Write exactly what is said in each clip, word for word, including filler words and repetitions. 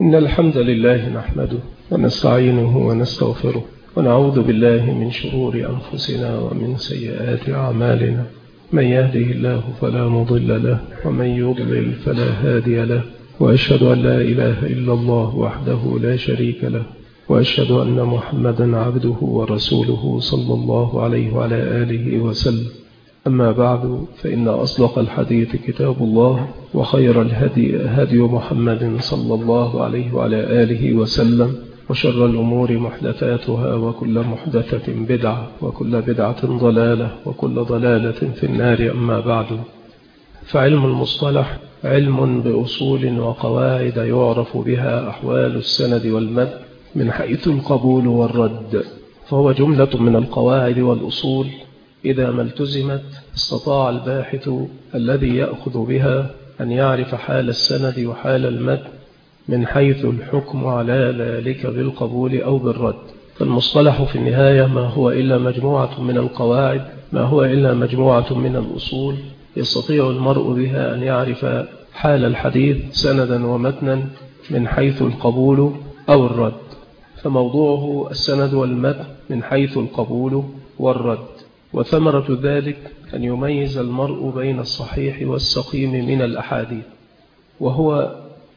إن الحمد لله نحمده ونستعينه ونستغفره ونعوذ بالله من شرور أنفسنا ومن سيئات أعمالنا. من يهده الله فلا مضل له ومن يضلل فلا هادي له، وأشهد أن لا إله إلا الله وحده لا شريك له، وأشهد أن محمدا عبده ورسوله صلى الله عليه وعلى آله وسلم. أما بعد، فإن أصدق الحديث كتاب الله، وخير الهدي هدي محمد صلى الله عليه وعلى آله وسلم، وشر الأمور محدثاتها، وكل محدثة بدعة، وكل بدعة ضلالة، وكل ضلالة في النار. أما بعد، فعلم المصطلح علم بأصول وقواعد يعرف بها أحوال السند والمد من حيث القبول والرد، فهو جملة من القواعد والأصول إذا ما التزمت استطاع الباحث الذي يأخذ بها أن يعرف حال السند وحال المد من حيث الحكم على ذلك بالقبول أو بالرد. فالمصطلح في النهاية ما هو إلا مجموعة من القواعد، ما هو إلا مجموعة من الأصول يستطيع المرء بها أن يعرف حال الحديث سندا ومتنا من حيث القبول أو الرد. فموضوعه السند والمتن من حيث القبول والرد، وثمرة ذلك أن يميز المرء بين الصحيح والسقيم من الأحاديث، وهو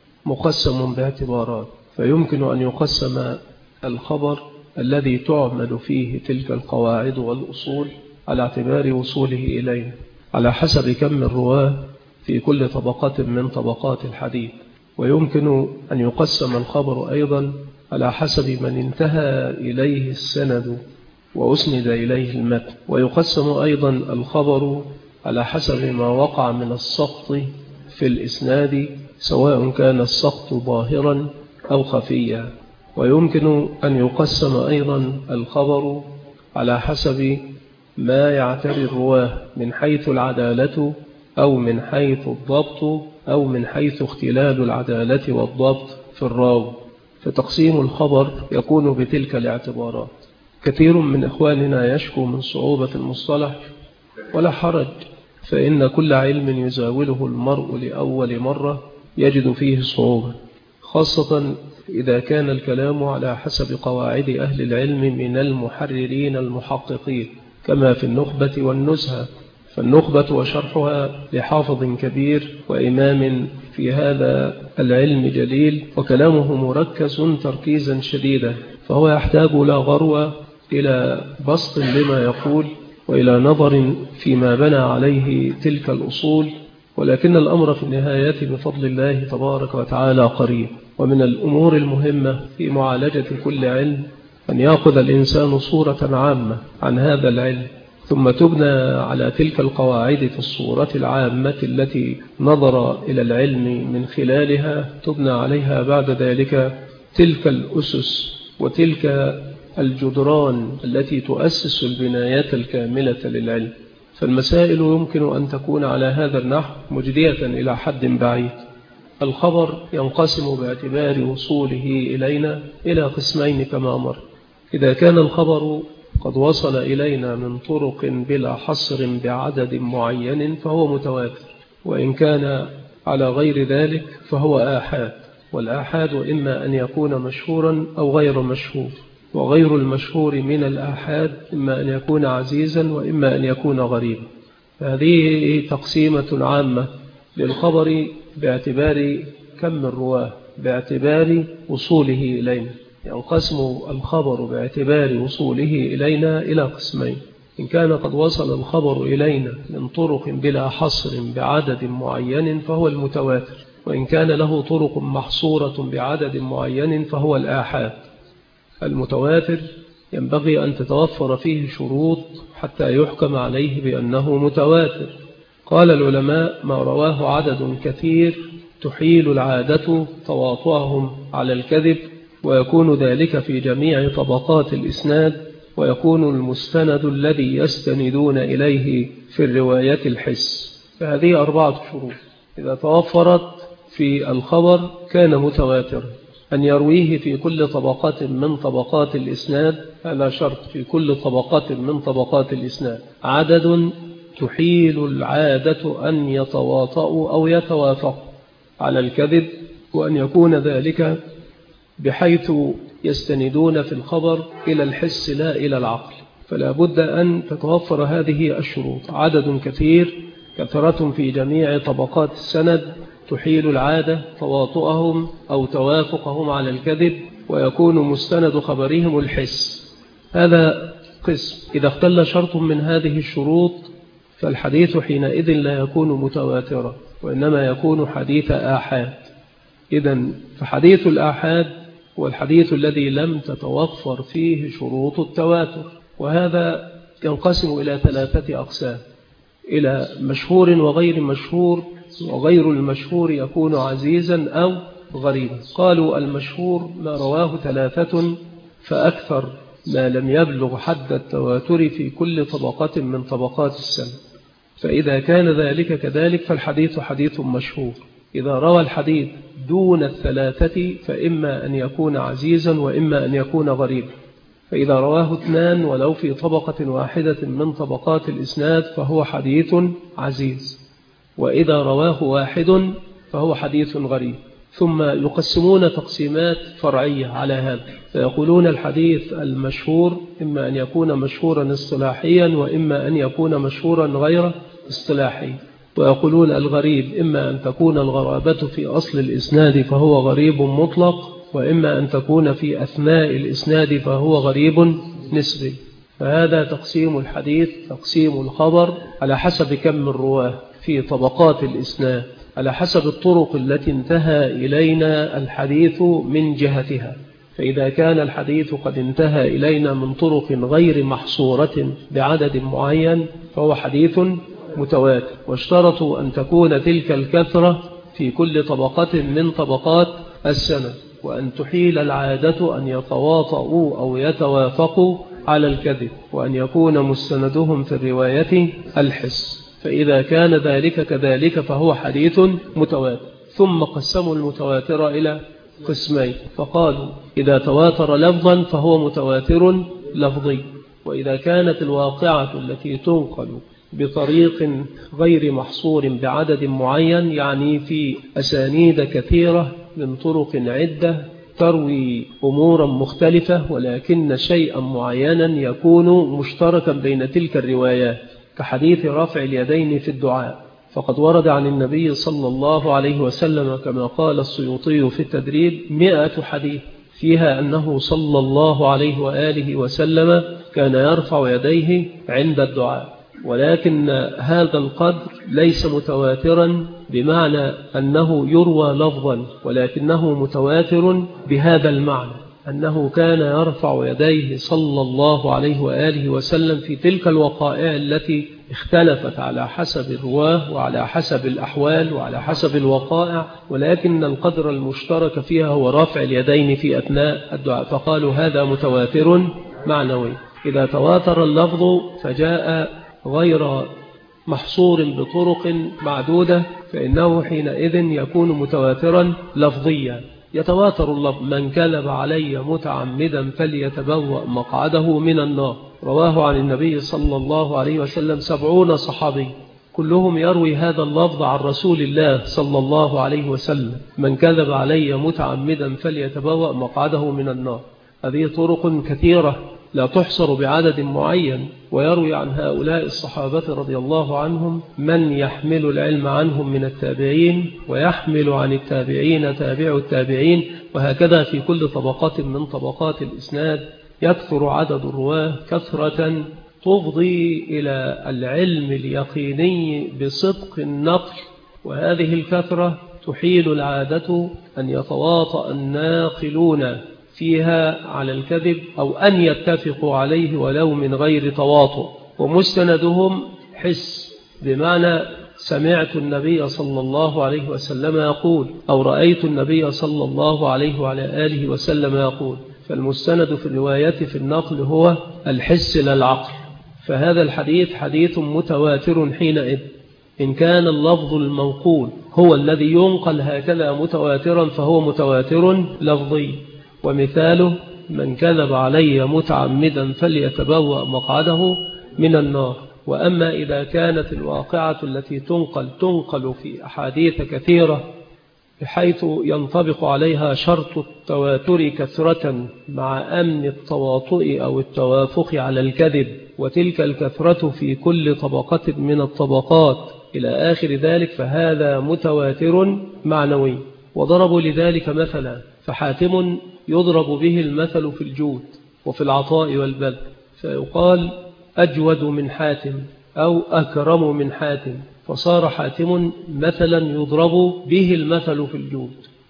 مقسم باعتبارات. فيمكن أن يقسم الخبر الذي تعمل فيه تلك القواعد والأصول على اعتبار وصوله إليه على حسب كم الرواه في كل طبقة من طبقات الحديث، ويمكن أن يقسم الخبر أيضا على حسب من انتهى إليه السند وأسند إليه المتن، ويقسم أيضا الخبر على حسب ما وقع من السقط في الإسناد، سواء كان السقط ظاهرا أو خفيا. ويمكن أن يقسم أيضا الخبر على حسب ما يعتري الرواه من حيث العدالة أو من حيث الضبط أو من حيث اختلال العدالة والضبط في الراوي، فتقسيم الخبر يكون بتلك الاعتبارات. كثير من إخواننا يشكو من صعوبة المصطلح، ولا حرج، فإن كل علم يزاوله المرء لأول مرة يجد فيه صعوبة، خاصة إذا كان الكلام على حسب قواعد أهل العلم من المحررين المحققين، كما في النخبة والنزهة. فالنخبة وشرحها لحافظ كبير وإمام في هذا العلم جليل، وكلامه مركز تركيزا شديدا، فهو يحتاج لا غرو إلى بسط لما يقول وإلى نظر فيما بنى عليه تلك الأصول، ولكن الأمر في النهاية بفضل الله تبارك وتعالى قريب. ومن الأمور المهمة في معالجة كل علم أن يأخذ الإنسان صورة عامة عن هذا العلم، ثم تبنى على تلك القواعد في الصورة العامة التي نظر إلى العلم من خلالها، تبنى عليها بعد ذلك تلك الأسس وتلك الجدران التي تؤسس البنايات الكاملة للعلم. فالمسائل يمكن أن تكون على هذا النحو مجدية إلى حد بعيد. الخبر ينقسم باعتبار وصوله إلينا إلى قسمين كما مر. إذا كان الخبر قد وصل إلينا من طرق بلا حصر بعدد معين فهو متواتر، وإن كان على غير ذلك فهو آحاد. والآحاد إما أن يكون مشهورا أو غير مشهور، وغير المشهور من الآحاد إما أن يكون عزيزا وإما أن يكون غريبا. هذه تقسيمة عامة للخبر باعتبار كم الرواه، باعتبار وصوله إلينا. ينقسم الخبر باعتبار وصوله إلينا إلى قسمين: إن كان قد وصل الخبر إلينا من طرق بلا حصر بعدد معين فهو المتواتر، وإن كان له طرق محصورة بعدد معين فهو الآحاد. المتواتر ينبغي أن تتوفر فيه شروط حتى يحكم عليه بأنه متواتر. قال العلماء: ما رواه عدد كثير تحيل العادة تواطؤهم على الكذب، ويكون ذلك في جميع طبقات الإسناد، ويكون المستند الذي يستندون إليه في الرواية الحس. فهذه أربعة شروط إذا توفرت في الخبر كان متواتر: أن يرويه في كل طبقة من طبقات الإسناد، هذا شرط، في كل طبقة من طبقات الإسناد عدد تحيل العادة أن يتواطؤوا أو يتوافقوا على الكذب، وأن يكون ذلك بحيث يستندون في الخبر إلى الحس لا إلى العقل، فلا بد أن تتوفر هذه الشروط: عدد كثير، كثرة في جميع طبقات السند تحيل العادة، تواطؤهم أو توافقهم على الكذب، ويكون مستند خبرهم الحس. هذا قسم. إذا اختل شرط من هذه الشروط فالحديث حينئذ لا يكون متواترا، وإنما يكون حديث آحاد. إذن فحديث الآحاد هو الحديث الذي لم تتوفر فيه شروط التواتر، وهذا ينقسم إلى ثلاثة أقسام: إلى مشهور وغير مشهور، وغير المشهور يكون عزيزا أو غريبا. قالوا المشهور ما رواه ثلاثة فأكثر ما لم يبلغ حد التواتر في كل طبقة من طبقات السند، فإذا كان ذلك كذلك فالحديث حديث مشهور. إذا روى الحديث دون الثلاثة فإما أن يكون عزيزا وإما أن يكون غريبا، فإذا رواه اثنان ولو في طبقة واحدة من طبقات الإسناد فهو حديث عزيز، وإذا رواه واحد فهو حديث غريب. ثم يقسمون تقسيمات فرعية على هذا، فيقولون الحديث المشهور إما أن يكون مشهورا اصطلاحيا وإما أن يكون مشهورا غير اصطلاحي، ويقولون الغريب إما أن تكون الغرابة في أصل الإسناد فهو غريب مطلق، وإما أن تكون في أثناء الإسناد فهو غريب نسبي. فهذا تقسيم الحديث، تقسيم الخبر على حسب كم الرواه في طبقات الإسناد، على حسب الطرق التي انتهى إلينا الحديث من جهتها. فإذا كان الحديث قد انتهى إلينا من طرق غير محصورة بعدد معين فهو حديث متواتر، واشترطوا أن تكون تلك الكثرة في كل طبقة من طبقات السند، وأن تحيل العادة أن يتواطؤوا أو يتوافقوا على الكذب، وأن يكون مستندهم في الرواية الحس. فإذا كان ذلك كذلك فهو حديث متواتر. ثم قسموا المتواتر إلى قسمين، فقالوا إذا تواتر لفظا فهو متواتر لفظي، وإذا كانت الواقعة التي تنقل بطريق غير محصور بعدد معين، يعني في أسانيد كثيرة من طرق عدة تروي أمورا مختلفة ولكن شيئا معينا يكون مشتركا بين تلك الروايات، كحديث رفع اليدين في الدعاء، فقد ورد عن النبي صلى الله عليه وسلم كما قال السيوطي في التدريب مئة حديث فيها أنه صلى الله عليه وآله وسلم كان يرفع يديه عند الدعاء، ولكن هذا القدر ليس متواترا بمعنى أنه يروى لفظا، ولكنه متواتر بهذا المعنى أنه كان يرفع يديه صلى الله عليه وآله وسلم في تلك الوقائع التي اختلفت على حسب الرواه وعلى حسب الأحوال وعلى حسب الوقائع، ولكن القدر المشترك فيها هو رفع اليدين في أثناء الدعاء، فقالوا هذا متواتر معنوي. إذا تواتر اللفظ فجاء غير محصور بطرق معدودة فإنه حينئذ يكون متواترا لفظيا. يتواتر اللفظ: من كذب علي متعمدا فليتبوأ مقعده من النار، رواه عن النبي صلى الله عليه وسلم سبعون صحابي كلهم يروي هذا اللفظ عن رسول الله صلى الله عليه وسلم: من كذب علي متعمدا فليتبوأ مقعده من النار. هذه طرق كثيرة لا تحصر بعدد معين، ويروي عن هؤلاء الصحابة رضي الله عنهم من يحمل العلم عنهم من التابعين، ويحمل عن التابعين تابع التابعين، وهكذا في كل طبقات من طبقات الإسناد يكثر عدد الرواه كثرة تفضي إلى العلم اليقيني بصدق النقل، وهذه الكثرة تحيل العادة أن يتواطأ الناقلون فيها على الكذب أو أن يتفقوا عليه ولو من غير تواطؤ، ومستندهم حس، بمعنى سمعت النبي صلى الله عليه وسلم يقول أو رأيت النبي صلى الله عليه وعلى آله وسلم يقول. فالمستند في الرواية في النقل هو الحس لا العقل، فهذا الحديث حديث متواتر حينئذ. إن كان اللفظ المنقول هو الذي ينقل هكذا متواترا فهو متواتر لفظي، ومثاله: من كذب علي متعمدا فليتبوأ مقعده من النار. وأما إذا كانت الواقعة التي تنقل تنقل في أحاديث كثيرة بحيث ينطبق عليها شرط التواتر كثرة مع أمن التواطؤ أو التوافق على الكذب، وتلك الكثرة في كل طبقة من الطبقات إلى آخر ذلك، فهذا متواتر معنوي. وضربوا لذلك مثلا، فحاتم يضرب به المثل في الجود وفي العطاء والبذل، فيقال أجود من حاتم أو أكرم من حاتم، فصار حاتم مثلا يضرب به المثل في الجود.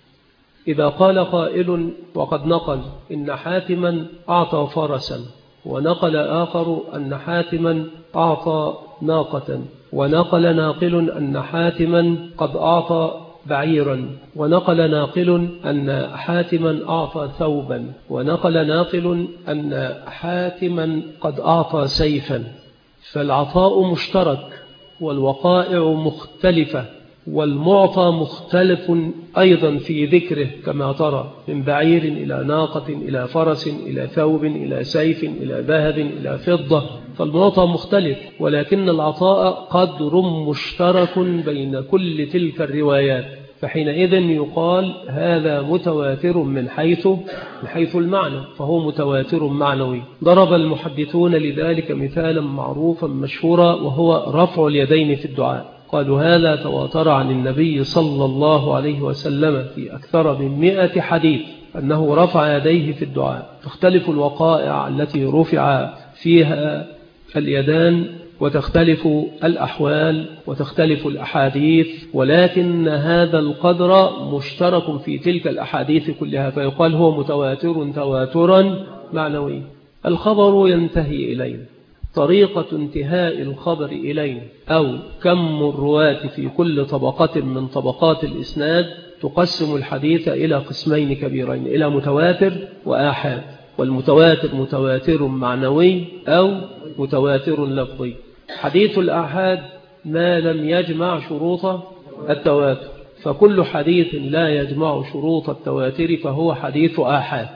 إذا قال قائل وقد نقل إن حاتما أعطى فرسا، ونقل آخر أن حاتما أعطى ناقة، ونقل ناقل أن حاتما قد أعطى بعيرا، ونقل ناقل أن حاتما أعطى ثوبا، ونقل ناقل أن حاتما قد أعطى سيفا، فالعطاء مشترك والوقائع مختلفة، والمعطى مختلف أيضا في ذكره كما ترى، من بعير إلى ناقة إلى فرس إلى ثوب إلى سيف إلى ذهب إلى فضة، فالمعطى مختلف، ولكن العطاء قدر مشترك بين كل تلك الروايات، فحينئذ يقال هذا متواتر من حيث من حيث المعنى، فهو متواتر معنوي. ضرب المحدثون لذلك مثالا معروفا مشهورا، وهو رفع اليدين في الدعاء. قالوا هذا تواتر عن النبي صلى الله عليه وسلم في أكثر من مئة حديث أنه رفع يديه في الدعاء. تختلف الوقائع التي رفع فيها اليدان، وتختلف الأحوال، وتختلف الأحاديث، ولكن هذا القدر مشترك في تلك الأحاديث كلها، فيقال هو متواتر تواترا معنوي. الخبر ينتهي إلينا، طريقة انتهاء الخبر إلينا أو كم الرواة في كل طبقة من طبقات الإسناد تقسم الحديث إلى قسمين كبيرين، إلى متواتر وآحاد. والمتواتر متواتر معنوي أو متواتر لفظي. حديث الآحاد ما لم يجمع شروط التواتر، فكل حديث لا يجمع شروط التواتر فهو حديث آحاد.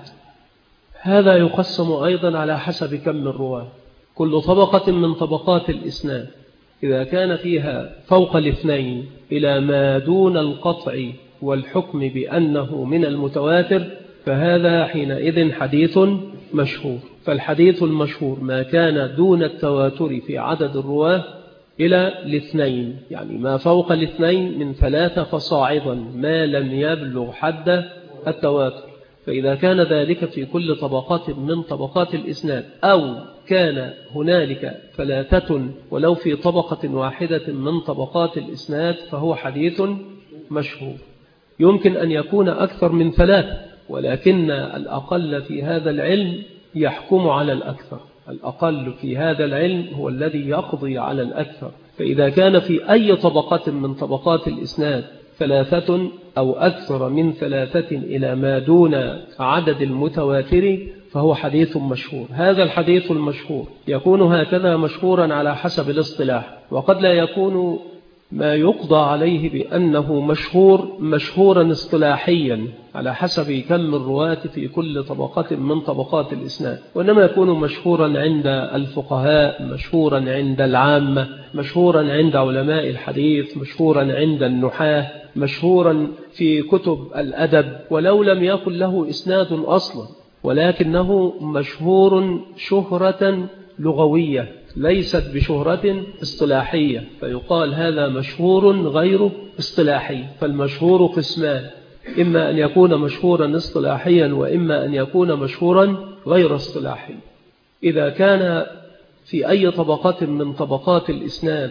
هذا يقسم أيضا على حسب كم الرواة. كل طبقة من طبقات الإسناد إذا كان فيها فوق الاثنين إلى ما دون القطع والحكم بأنه من المتواتر، فهذا حينئذ حديث مشهور. فالحديث المشهور ما كان دون التواتر في عدد الرواه إلى الاثنين، يعني ما فوق الاثنين من ثلاثة فصاعدا، ما لم يبلغ حد التواتر. فإذا كان ذلك في كل طبقات من طبقات الإسناد، أو كان هنالك ثلاثة ولو في طبقة واحدة من طبقات الإسناد، فهو حديث مشهور. يمكن أن يكون أكثر من ثلاثة، ولكن الأقل في هذا العلم يحكم على الأكثر. الأقل في هذا العلم هو الذي يقضي على الأكثر. فإذا كان في أي طبقة من طبقات الإسناد ثلاثة أو أكثر من ثلاثة إلى ما دون عدد المتواتر، فهو حديث مشهور. هذا الحديث المشهور يكون هكذا مشهورا على حسب الاصطلاح، وقد لا يكون ما يقضى عليه بأنه مشهور مشهورا اصطلاحيا على حسب كم الرواة في كل طبقة من طبقات الإسناد، وإنما يكون مشهورا عند الفقهاء، مشهورا عند العامة، مشهورا عند علماء الحديث، مشهورا عند النحاة، مشهورا في كتب الأدب، ولو لم يكن له إسناد أصلا، ولكنه مشهور شهرة لغوية ليست بشهرة اصطلاحية، فيقال هذا مشهور غير اصطلاحي. فالمشهور قسمان، إما أن يكون مشهورا اصطلاحيا، وإما أن يكون مشهورا غير اصطلاحي. إذا كان في أي طبقة من طبقات الإسناد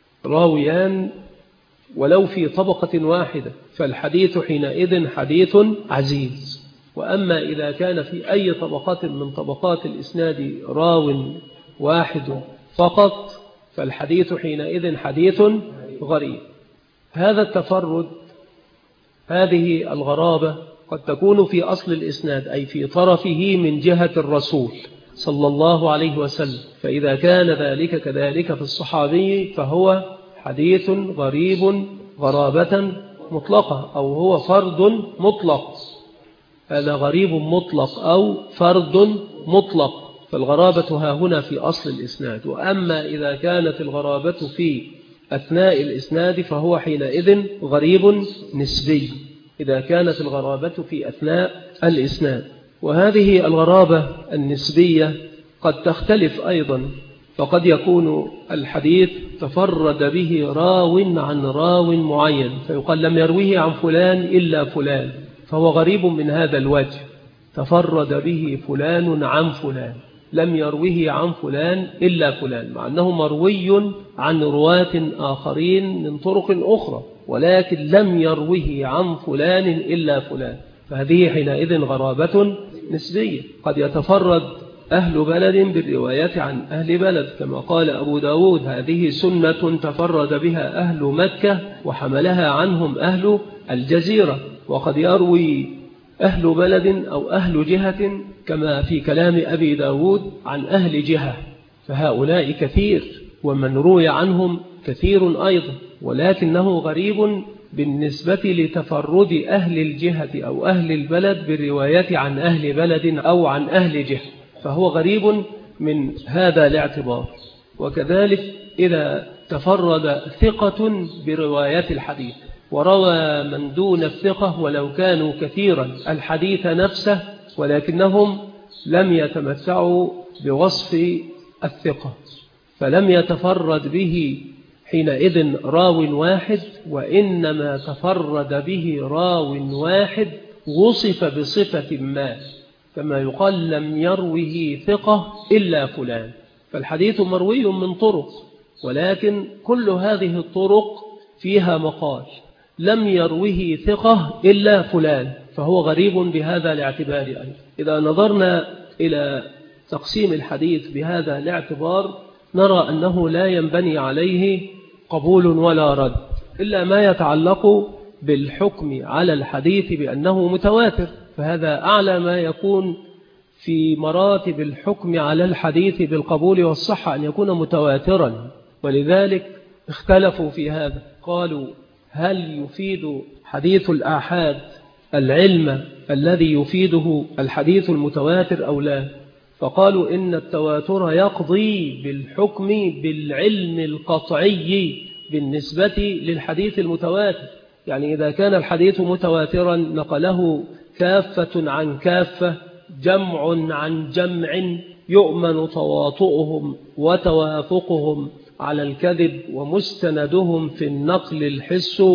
راويان ولو في طبقة واحدة، فالحديث حينئذ حديث عزيز. وأما إذا كان في أي طبقة من طبقات الإسناد راو واحد فقط، فالحديث حينئذ حديث غريب. هذا التفرد، هذه الغرابة قد تكون في أصل الإسناد، أي في طرفه من جهة الرسول صلى الله عليه وسلم، فإذا كان ذلك كذلك في الصحابي فهو حديث غريب غرابة مطلقة، أو هو فرد مطلق. هذا غريب مطلق أو فرد مطلق، فالغرابة ها هنا في أصل الإسناد. وأما إذا كانت الغرابة في أثناء الإسناد فهو حينئذ غريب نسبي. إذا كانت الغرابة في أثناء الإسناد. وهذه الغرابة النسبية قد تختلف أيضا، فقد يكون الحديث تفرد به راو عن راو معين، فيقال لم يرويه عن فلان إلا فلان، فهو غريب من هذا الوجه، تفرد به فلان عن فلان، لم يرويه عن فلان إلا فلان، مع أنه مروي عن رواة آخرين من طرق أخرى، ولكن لم يرويه عن فلان إلا فلان، فهذه حينئذ غرابة نسبية. قد يتفرد أهل بلد بالرواية عن أهل بلد، كما قال أبو داود هذه سنة تفرد بها أهل مكة وحملها عنهم أهل الجزيرة. وقد يروي أهل بلد أو أهل جهة كما في كلام أبي داود عن أهل جهة، فهؤلاء كثير ومن روي عنهم كثير أيضا، ولكنه غريب بالنسبة لتفرد أهل الجهة أو أهل البلد بالرواية عن أهل بلد أو عن أهل جهة، فهو غريب من هذا الاعتبار. وكذلك إذا تفرد ثقة برواية الحديث وروى من دون الثقة ولو كانوا كثيرا الحديث نفسه، ولكنهم لم يتمتعوا بوصف الثقة، فلم يتفرد به حينئذ راو واحد، وإنما تفرد به راو واحد وصف بصفة ما، كما يقال لم يروه ثقة إلا فلان، فالحديث مروي من طرق، ولكن كل هذه الطرق فيها مقال لم يروه ثقة إلا فلان، فهو غريب بهذا الاعتبار أيضا. إذا نظرنا إلى تقسيم الحديث بهذا الاعتبار نرى أنه لا ينبني عليه قبول ولا رد، إلا ما يتعلق بالحكم على الحديث بأنه متواتر، فهذا أعلى ما يكون في مراتب الحكم على الحديث بالقبول والصحة أن يكون متواترا. ولذلك اختلفوا في هذا، قالوا هل يفيد حديث الآحاد العلم الذي يفيده الحديث المتواتر أو لا؟ فقالوا إن التواتر يقضي بالحكم بالعلم القطعي بالنسبة للحديث المتواتر، يعني إذا كان الحديث متواترا نقله كافة عن كافة، جمع عن جمع، يؤمن تواطؤهم وتوافقهم على الكذب ومستندهم في النقل الحس،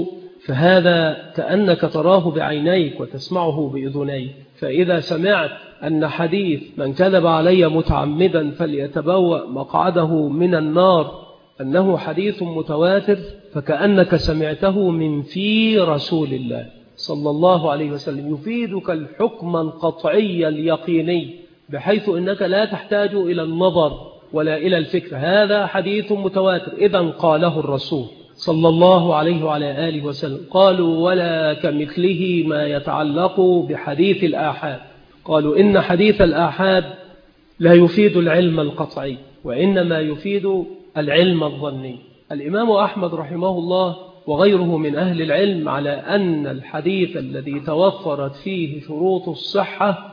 فهذا كأنك تراه بعينيك وتسمعه بأذنيك. فإذا سمعت أن حديث من كذب علي متعمدا فليتبوأ مقعده من النار أنه حديث متواتر، فكأنك سمعته من في رسول الله صلى الله عليه وسلم، يفيدك الحكم القطعي اليقيني، بحيث أنك لا تحتاج إلى النظر ولا إلى الفكر، هذا حديث متواتر إذا قاله الرسول صلى الله عليه وعلى آله وسلم. قالوا ولا كمثله ما يتعلق بحديث الآحاد، قالوا إن حديث الآحاد لا يفيد العلم القطعي وإنما يفيد العلم الظني. الإمام أحمد رحمه الله وغيره من أهل العلم على أن الحديث الذي توفرت فيه شروط الصحة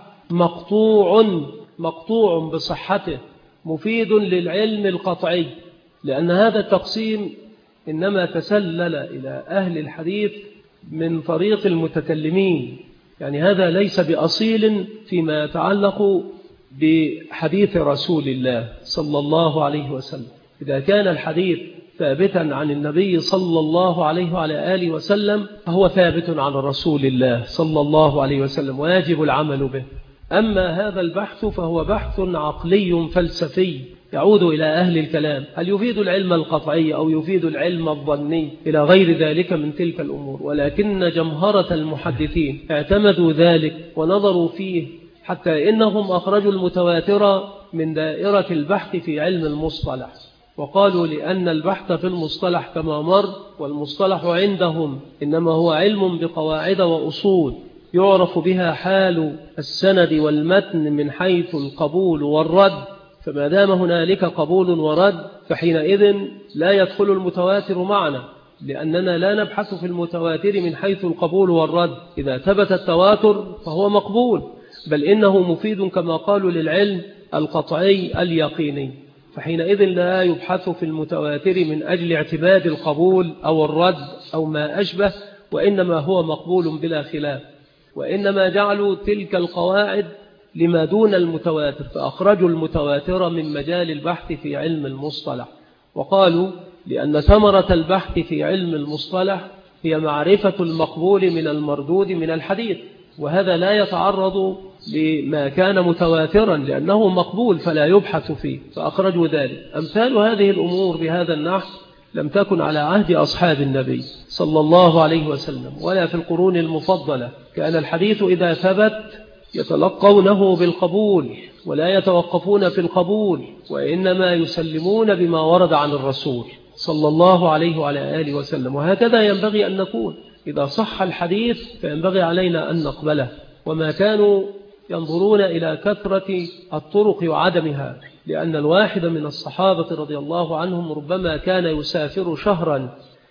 مقطوع مقطوع بصحته مفيد للعلم القطعي، لأن هذا التقسيم إنما تسلل إلى أهل الحديث من طريق المتكلمين، يعني هذا ليس بأصيل فيما يتعلق بحديث رسول الله صلى الله عليه وسلم. إذا كان الحديث ثابتا عن النبي صلى الله عليه وعلى آله وسلم فهو ثابت عن رسول الله صلى الله عليه وسلم ويجب العمل به. أما هذا البحث فهو بحث عقلي فلسفي يعود إلى أهل الكلام، هل يفيد العلم القطعي أو يفيد العلم الظني إلى غير ذلك من تلك الأمور، ولكن جمهرة المحدثين اعتمدوا ذلك ونظروا فيه حتى إنهم أخرجوا المتواتر من دائرة البحث في علم المصطلح، وقالوا لأن البحث في المصطلح كما مر، والمصطلح عندهم إنما هو علم بقواعد وأصول يعرف بها حال السند والمتن من حيث القبول والرد، فما دام هنالك قبول ورد فحينئذ لا يدخل المتواتر معنا، لأننا لا نبحث في المتواتر من حيث القبول والرد، إذا ثبت التواتر فهو مقبول، بل إنه مفيد كما قالوا للعلم القطعي اليقيني، فحينئذ لا يبحث في المتواتر من أجل اعتماد القبول أو الرد أو ما أشبه، وإنما هو مقبول بلا خلاف، وإنما جعلوا تلك القواعد لما دون المتواتر، فأخرجوا المتواتر من مجال البحث في علم المصطلح، وقالوا لأن ثمرة البحث في علم المصطلح هي معرفة المقبول من المردود من الحديث، وهذا لا يتعرض لما كان متواترا لأنه مقبول فلا يبحث فيه، فأخرجوا ذلك. أمثال هذه الأمور بهذا النحو لم تكن على عهد أصحاب النبي صلى الله عليه وسلم ولا في القرون المفضلة. كان الحديث إذا ثبت يتلقونه بالقبول ولا يتوقفون في القبول، وإنما يسلمون بما ورد عن الرسول صلى الله عليه وعلى آله وسلم. وهكذا ينبغي أن نكون، إذا صح الحديث فينبغي علينا أن نقبله. وما كانوا ينظرون إلى كثرة الطرق وعدمها، لأن الواحد من الصحابة رضي الله عنهم ربما كان يسافر شهرا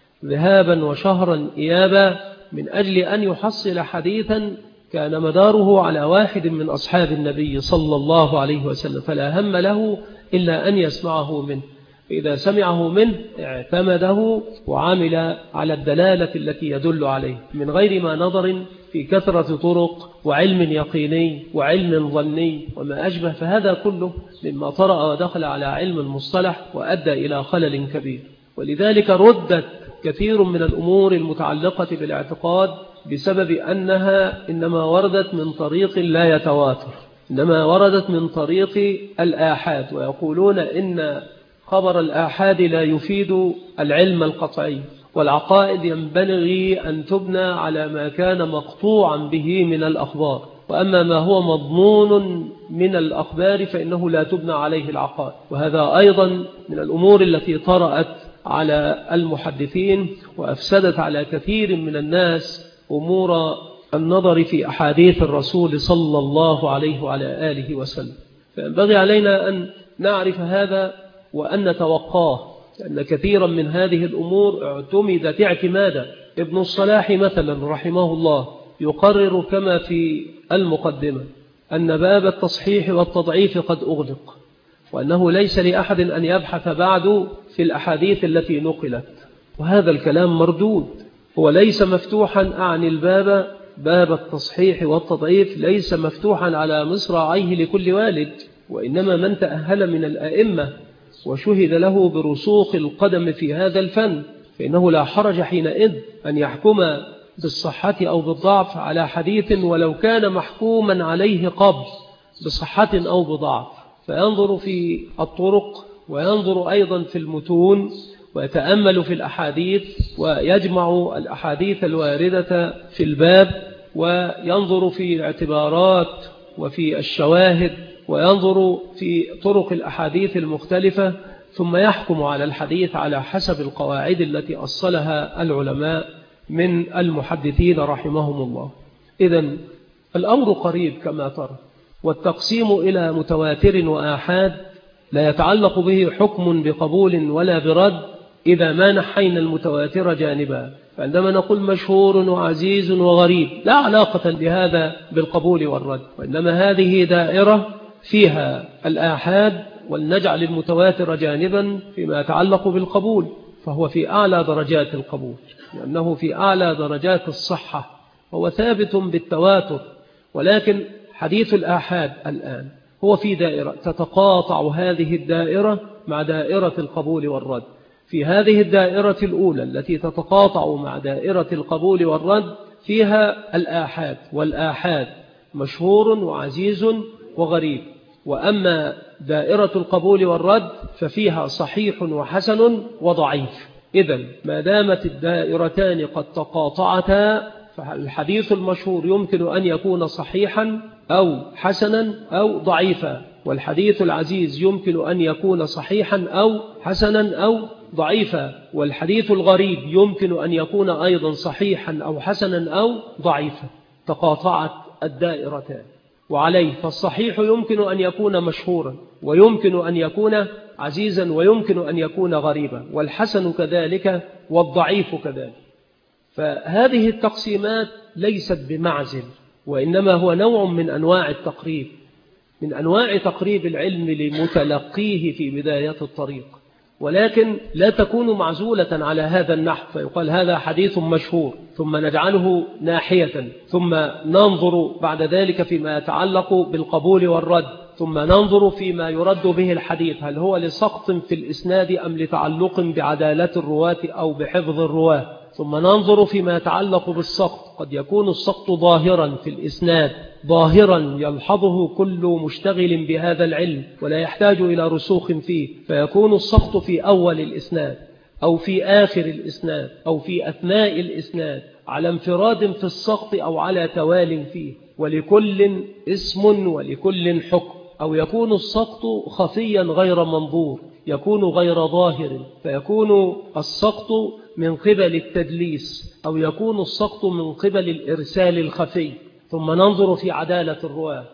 ذهابا وشهرا إيابا من أجل أن يحصل حديثا كان مداره على واحد من أصحاب النبي صلى الله عليه وسلم، فلا هم له إلا أن يسمعه منه، فإذا سمعه منه اعتمده وعمل على الدلالة التي يدل عليه من غير ما نظر في كثرة طرق وعلم يقيني وعلم ظني وما أشبه. فهذا كله مما طرأ ودخل على علم المصطلح وأدى إلى خلل كبير. ولذلك ردت كثير من الأمور المتعلقة بالاعتقاد بسبب أنها إنما وردت من طريق لا يتواتر، إنما وردت من طريق الآحاد، ويقولون إن خبر الآحاد لا يفيد العلم القطعي، والعقائد ينبغي أن تبنى على ما كان مقطوعا به من الأخبار، وأما ما هو مضمون من الأخبار فإنه لا تبنى عليه العقائد. وهذا أيضا من الأمور التي طرأت على المحدثين وأفسدت على كثير من الناس أمور النظر في أحاديث الرسول صلى الله عليه وعلى آله وسلم. فينبغي علينا أن نعرف هذا وأن نتوقاه، لأن كثيرا من هذه الأمور اعتمدت اعتمادا. ابن الصلاح مثلا رحمه الله يقرر كما في المقدمة أن باب التصحيح والتضعيف قد أغلق، وأنه ليس لأحد أن يبحث بعد في الأحاديث التي نقلت، وهذا الكلام مردود. هو ليس مفتوحا عن الباب باب التصحيح والتضعيف ليس مفتوحا على مصراعيه لكل والد، وإنما من تأهل من الأئمة وشهد له برسوخ القدم في هذا الفن فإنه لا حرج حينئذ أن يحكم بالصحة أو بالضعف على حديث ولو كان محكوما عليه قبل بصحة أو بضعف، فينظر في الطرق وينظر أيضا في المتون ويتأمل في الأحاديث ويجمع الأحاديث الواردة في الباب وينظر في الاعتبارات وفي الشواهد وينظر في طرق الأحاديث المختلفة، ثم يحكم على الحديث على حسب القواعد التي أصلها العلماء من المحدثين رحمهم الله. إذن الأمر قريب كما ترى، والتقسيم إلى متواتر وآحاد لا يتعلق به حكم بقبول ولا برد إذا ما نحينا المتواتر جانبا. فعندما نقول مشهور وعزيز وغريب لا علاقة لهذا بالقبول والرد، وإنما هذه دائرة فيها الآحاد، ولنجعل المتواتر جانبا فيما يتعلق بالقبول، فهو في أعلى درجات القبول لأنه في أعلى درجات الصحة، هو ثابت بالتواتر. ولكن حديث الآحاد الآن هو في دائرة تتقاطع هذه الدائرة مع دائرة القبول والرد. في هذه الدائرة الأولى التي تتقاطع مع دائرة القبول والرد فيها الآحاد، والآحاد مشهور وعزيز وغريب. وأما دائرة القبول والرد ففيها صحيح وحسن وضعيف. إذن ما دامت الدائرتان قد تقاطعتا فالحديث المشهور يمكن أن يكون صحيحا أو حسنا أو ضعيفا، والحديث العزيز يمكن أن يكون صحيحا أو حسنا أو ضعيفا، والحديث الغريب يمكن أن يكون أيضا صحيحا أو حسنا أو ضعيفا. تقاطعت الدائرتان، وعليه فالصحيح يمكن أن يكون مشهورا ويمكن أن يكون عزيزا ويمكن أن يكون غريبا، والحسن كذلك والضعيف كذلك. فهذه التقسيمات ليست بمعزل، وإنما هو نوع من أنواع التقريب، من أنواع تقريب العلم لمتلقيه في بداية الطريق. ولكن لا تكون معزولة على هذا النحو، فيقال هذا حديث مشهور ثم نجعله ناحية، ثم ننظر بعد ذلك فيما يتعلق بالقبول والرد، ثم ننظر فيما يرد به الحديث هل هو لسقط في الإسناد أم لتعلق بعدالة الرواة أو بحفظ الرواة، ثم ننظر فيما يتعلق بالسقط، قد يكون السقط ظاهرا في الإسناد ظاهرا يلحظه كل مشتغل بهذا العلم ولا يحتاج إلى رسوخ فيه، فيكون السقط في أول الإسناد أو في آخر الإسناد أو في أثناء الإسناد، على انفراد في السقط أو على توال فيه، ولكل اسم ولكل حكم. أو يكون السقط خفيا غير منظور، يكون غير ظاهر، فيكون السقط من قبل التدليس، أو يكون السقط من قبل الإرسال الخفي. ثم ننظر في عدالة الرواة،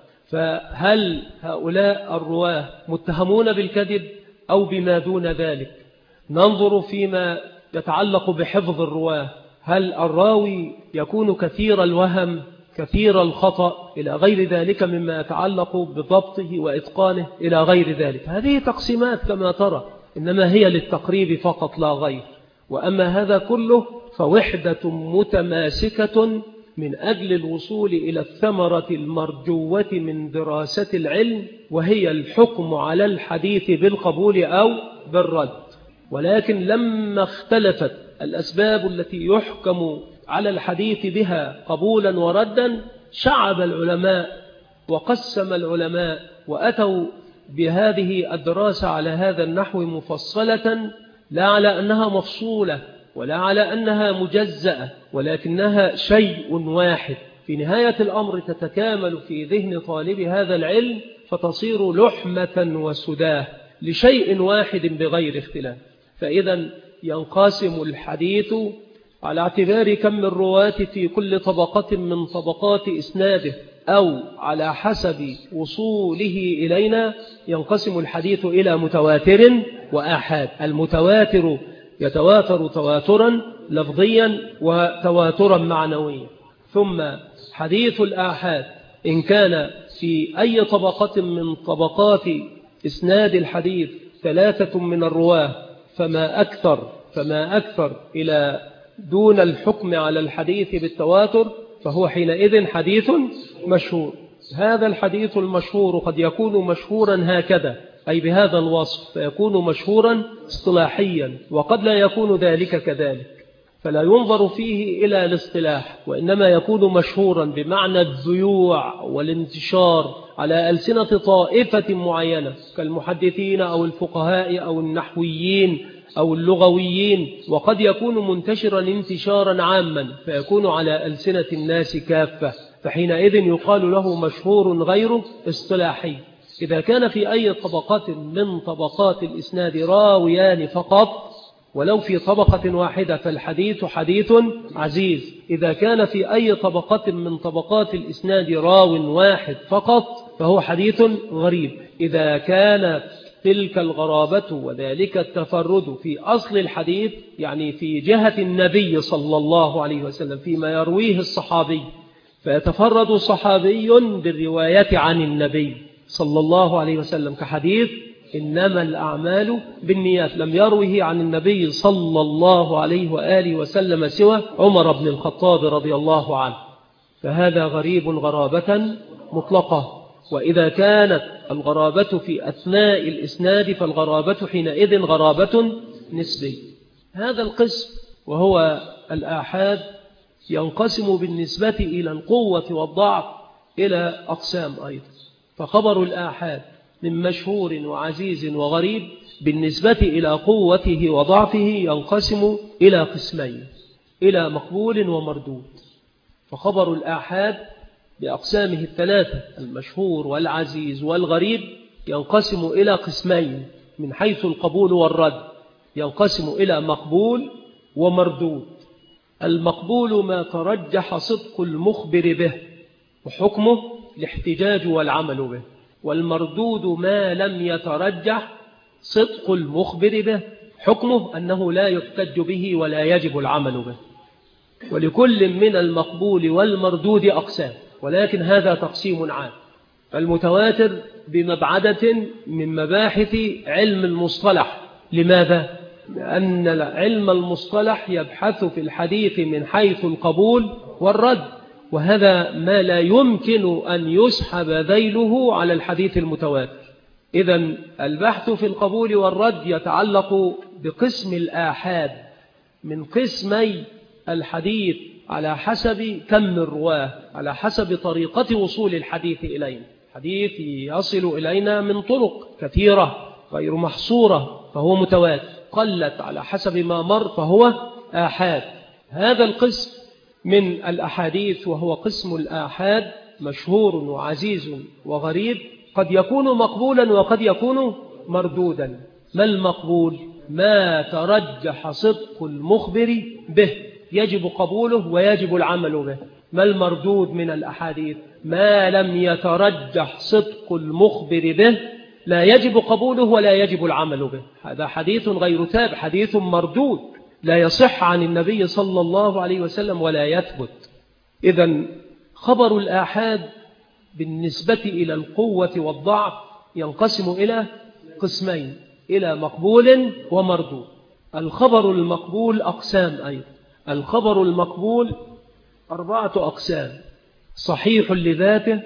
فهل هؤلاء الرواة متهمون بالكذب أو بما دون ذلك؟ ننظر فيما يتعلق بحفظ الرواة، هل الراوي يكون كثير الوهم كثير الخطأ إلى غير ذلك مما يتعلق بضبطه وإتقانه إلى غير ذلك. هذه تقسيمات كما ترى، إنما هي للتقريب فقط لا غير. وأما هذا كله فوحدة متماسكة من أجل الوصول إلى الثمرة المرجوة من دراسة العلم، وهي الحكم على الحديث بالقبول أو بالرد. ولكن لما اختلفت الأسباب التي يحكم على الحديث بها قبولا وردا، شعب العلماء وقسم العلماء وأتوا بهذه الدراسة على هذا النحو مفصلة، لا على أنها مفصولة ولا على أنها مجزأة، ولكنها شيء واحد في نهاية الأمر تتكامل في ذهن طالب هذا العلم، فتصير لحمة وسداه لشيء واحد بغير اختلاف. فإذا ينقسم الحديث على اعتبار كم الرواة في كل طبقة من طبقات إسناده، أو على حسب وصوله إلينا ينقسم الحديث إلى متواتر وآحاد. المتواتر يتواتر تواترا لفظيا وتواترا معنويا. ثم حديث الآحاد إن كان في أي طبقة من طبقات إسناد الحديث ثلاثة من الرواه فما أكثر فما أكثر إلى دون الحكم على الحديث بالتواتر، فهو حينئذ حديث مشهور. هذا الحديث المشهور قد يكون مشهورا هكذا أي بهذا الوصف، فيكون مشهورا اصطلاحيا، وقد لا يكون ذلك كذلك، فلا ينظر فيه إلى الاصطلاح، وإنما يكون مشهورا بمعنى الذيوع والانتشار على ألسنة طائفة معينة كالمحدثين أو الفقهاء أو النحويين أو اللغويين، وقد يكون منتشرا انتشارا عاما فيكون على ألسنة الناس كافة، فحينئذ يقال له مشهور غير اصطلاحي. إذا كان في أي طبقات من طبقات الإسناد راويان فقط ولو في طبقة واحدة فالحديث حديث عزيز. إذا كان في أي طبقة من طبقات الإسناد راو واحد فقط فهو حديث غريب. إذا كانت تلك الغرابة وذلك التفرد في أصل الحديث، يعني في جهة النبي صلى الله عليه وسلم فيما يرويه الصحابي، فيتفرد صحابي بالرواية عن النبي صلى الله عليه وسلم كحديث إنما الأعمال بالنيات، لم يروه عن النبي صلى الله عليه وآله وسلم سوى عمر بن الخطاب رضي الله عنه، فهذا غريب غرابة مطلقة. وإذا كانت الغرابة في أثناء الإسناد فالغرابة حينئذ غرابة نسبية. هذا القسم وهو الآحاد ينقسم بالنسبة إلى القوة والضعف إلى أقسام أيضا. فخبر الآحاد من مشهور وعزيز وغريب بالنسبة إلى قوته وضعفه ينقسم إلى قسمين، إلى مقبول ومردود. فخبر الآحاد بأقسامه الثلاثة المشهور والعزيز والغريب ينقسم إلى قسمين من حيث القبول والرد، ينقسم إلى مقبول ومردود. المقبول ما ترجح صدق المخبر به وحكمه الاحتجاج والعمل به، والمردود ما لم يترجح صدق المخبر به حكمه أنه لا يحتج به ولا يجب العمل به. ولكل من المقبول والمردود أقسام، ولكن هذا تقسيم عام. المتواتر بمبعدة من مباحث علم المصطلح لماذا؟ لأن علم المصطلح يبحث في الحديث من حيث القبول والرد، وهذا ما لا يمكن أن يسحب ذيله على الحديث المتواتر. إذن البحث في القبول والرد يتعلق بقسم الآحاد من قسمي الحديث على حسب كم الرواه، على حسب طريقة وصول الحديث إلينا. حديث يصل إلينا من طرق كثيرة غير محصورة فهو متواتر، قلت على حسب ما مر فهو آحاد. هذا القسم من الأحاديث وهو قسم الآحاد مشهور وعزيز وغريب، قد يكون مقبولا وقد يكون مردودا. ما المقبول؟ ما ترجح صدق المخبر به يجب قبوله ويجب العمل به. ما المردود من الأحاديث؟ ما لم يترجح صدق المخبر به لا يجب قبوله ولا يجب العمل به. هذا حديث غير ثابت، حديث مردود لا يصح عن النبي صلى الله عليه وسلم ولا يثبت. إذن خبر الآحاد بالنسبة إلى القوة والضعف ينقسم إلى قسمين، إلى مقبول ومردود. الخبر المقبول أقسام أيضا. الخبر المقبول أربعة أقسام: صحيح لذاته،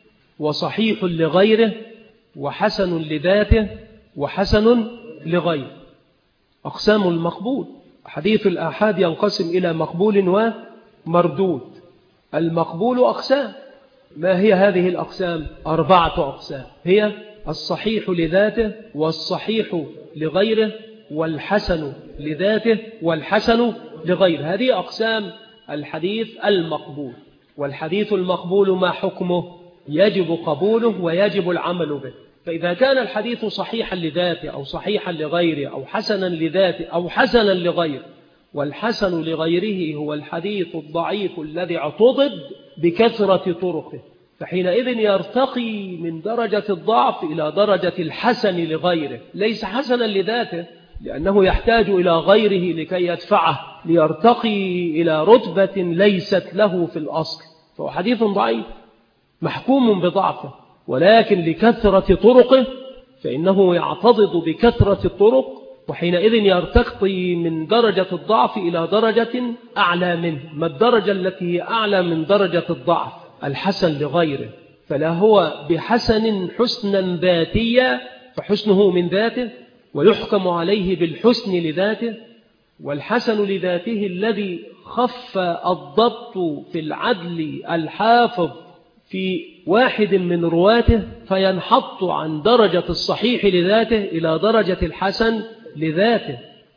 وصحيح لغيره، وحسن لذاته، وحسن لغيره. أقسام المقبول. حديث الآحاد ينقسم إلى مقبول ومردود. المقبول أقسام. ما هي هذه الأقسام؟ أربعة أقسام، هي الصحيح لذاته، والصحيح لغيره، والحسن لذاته، والحسن لغيره. هذه أقسام الحديث المقبول. والحديث المقبول ما حكمه؟ يجب قبوله ويجب العمل به. فإذا كان الحديث صحيحا لذاته أو صحيحا لغيره أو حسنا لذاته أو حسنا لغيره، والحسن لغيره هو الحديث الضعيف الذي اعتضد بكثرة طرقه، فحينئذ يرتقي من درجة الضعف إلى درجة الحسن لغيره. ليس حسنا لذاته لأنه يحتاج إلى غيره لكي يدفعه ليرتقي إلى رتبة ليست له في الأصل، فهو حديث ضعيف محكوم بضعفه، ولكن لكثرة طرقه فإنه يعتضد بكثرة الطرق، وحينئذ يرتقي من درجة الضعف إلى درجة أعلى منه. ما الدرجة التي هي أعلى من درجة الضعف؟ الحسن لغيره. فلا هو بحسن حسنا ذاتيا فحسنه من ذاته ويحكم عليه بالحسن لذاته، والحسن لذاته الذي خف الضبط في العدل الحافظ في واحد من رواته فينحط عن درجة الصحيح لذاته إلى درجة الحسن لذاته،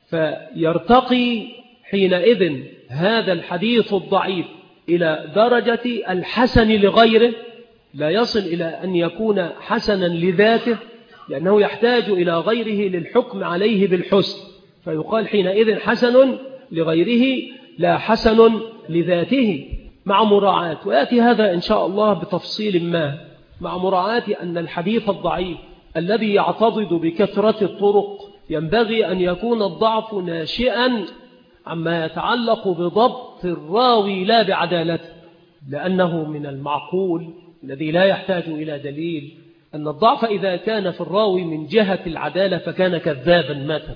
فيرتقي حينئذ هذا الحديث الضعيف إلى درجة الحسن لغيره، لا يصل إلى أن يكون حسنا لذاته لأنه يحتاج إلى غيره للحكم عليه بالحسن، فيقال حينئذ حسن لغيره لا حسن لذاته، مع مراعاة، ويأتي هذا إن شاء الله بتفصيل ما، مع مراعاة أن الحديث الضعيف الذي يعتضد بكثرة الطرق ينبغي أن يكون الضعف ناشئا عما يتعلق بضبط الراوي لا بعدالته، لأنه من المعقول الذي لا يحتاج إلى دليل أن الضعف إذا كان في الراوي من جهة العدالة فكان كذابا مثلا.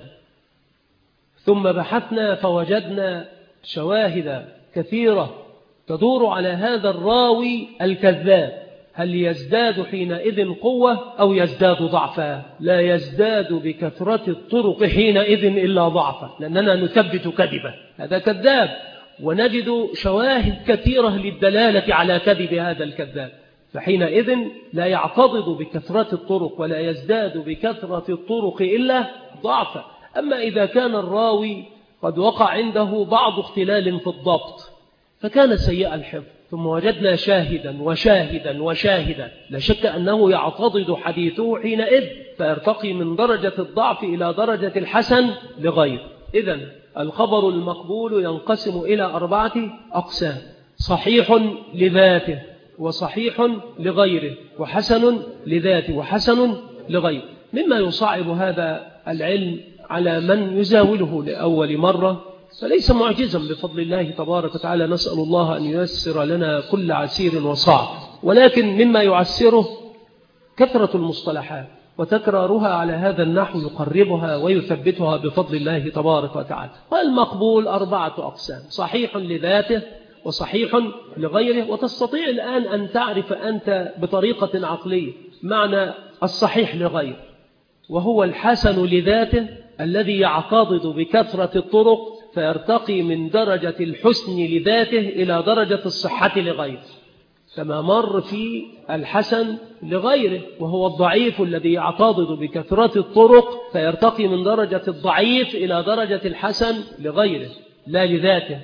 ثم بحثنا فوجدنا شواهد كثيرة تدور على هذا الراوي الكذاب، هل يزداد حينئذ قوة أو يزداد ضعفا؟ لا يزداد بكثرة الطرق حينئذ إلا ضعفا، لأننا نثبت كذبه، هذا كذاب، ونجد شواهد كثيرة للدلالة على كذب هذا الكذاب، فحينئذ لا يعتضد بكثرة الطرق ولا يزداد بكثرة الطرق إلا ضعفا. أما إذا كان الراوي قد وقع عنده بعض اختلال في الضبط فكان سيء الحفظ، ثم وجدنا شاهدا وشاهدا وشاهدا، لا شك أنه يعتضد حديثه حينئذ فيرتقي من درجة الضعف إلى درجة الحسن لغيره. إذن الخبر المقبول ينقسم إلى أربعة أقسام: صحيح لذاته، وصحيح لغيره، وحسن لذاته، وحسن لغيره. مما يصعب هذا العلم على من يزاوله لأول مرة فليس معجزا بفضل الله تبارك وتعالى، نسأل الله أن ييسر لنا كل عسير وصعب، ولكن مما يعسره كثرة المصطلحات وتكرارها على هذا النحو يقربها ويثبتها بفضل الله تبارك وتعالى. والمقبول أربعة أقسام: صحيح لذاته، وصحيح لغيره. وتستطيع الآن أن تعرف أنت بطريقة عقلية معنى الصحيح لغيره، وهو الحسن لذاته الذي يعتضد بكثرة الطرق فيرتقي من درجة الحسن لذاته إلى درجة الصحة لغيره، كما مر في الحسن لغيره، وهو الضعيف الذي يعتضد بكثرة الطرق فيرتقي من درجة الضعيف إلى درجة الحسن لغيره لا لذاته،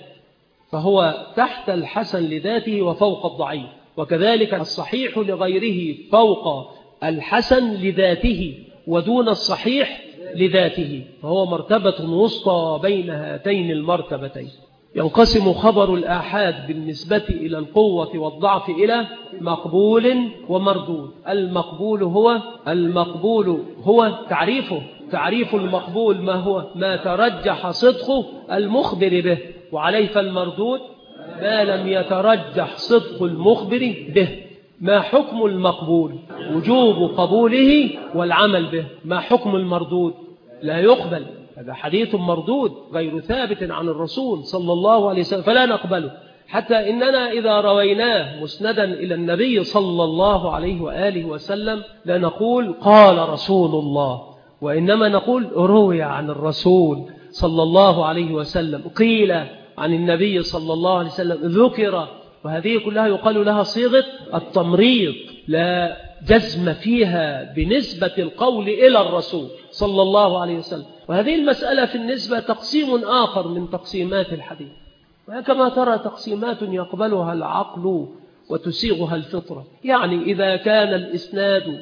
فهو تحت الحسن لذاته وفوق الضعيف. وكذلك الصحيح لغيره فوق الحسن لذاته ودون الصحيح لذاته، فهو مرتبة وسطى بين هاتين المرتبتين. ينقسم خبر الآحاد بالنسبة إلى القوة والضعف إلى مقبول ومردود. المقبول هو المقبول هو تعريفه تعريف المقبول ما هو؟ ما ترجح صدقه المخبر به، وعليه فالمردود ما لم يترجح صدق المخبر به. ما حكم المقبول؟ وجوب قبوله والعمل به. ما حكم المردود؟ لا يقبل، هذا حديث مردود غير ثابت عن الرسول صلى الله عليه وسلم فلا نقبله، حتى إننا إذا رويناه مسندا إلى النبي صلى الله عليه وآله وسلم لا نقول قال رسول الله، وإنما نقول روي عن الرسول صلى الله عليه وسلم، قيل عن النبي صلى الله عليه وسلم، ذكر. وهذه كلها يقال لها صيغة التمريض، لا جزم فيها بنسبة القول إلى الرسول صلى الله عليه وسلم. وهذه المسألة في النسبة تقسيم آخر من تقسيمات الحديث، وكما ترى تقسيمات يقبلها العقل وتسيغها الفطرة. يعني إذا كان الإسناد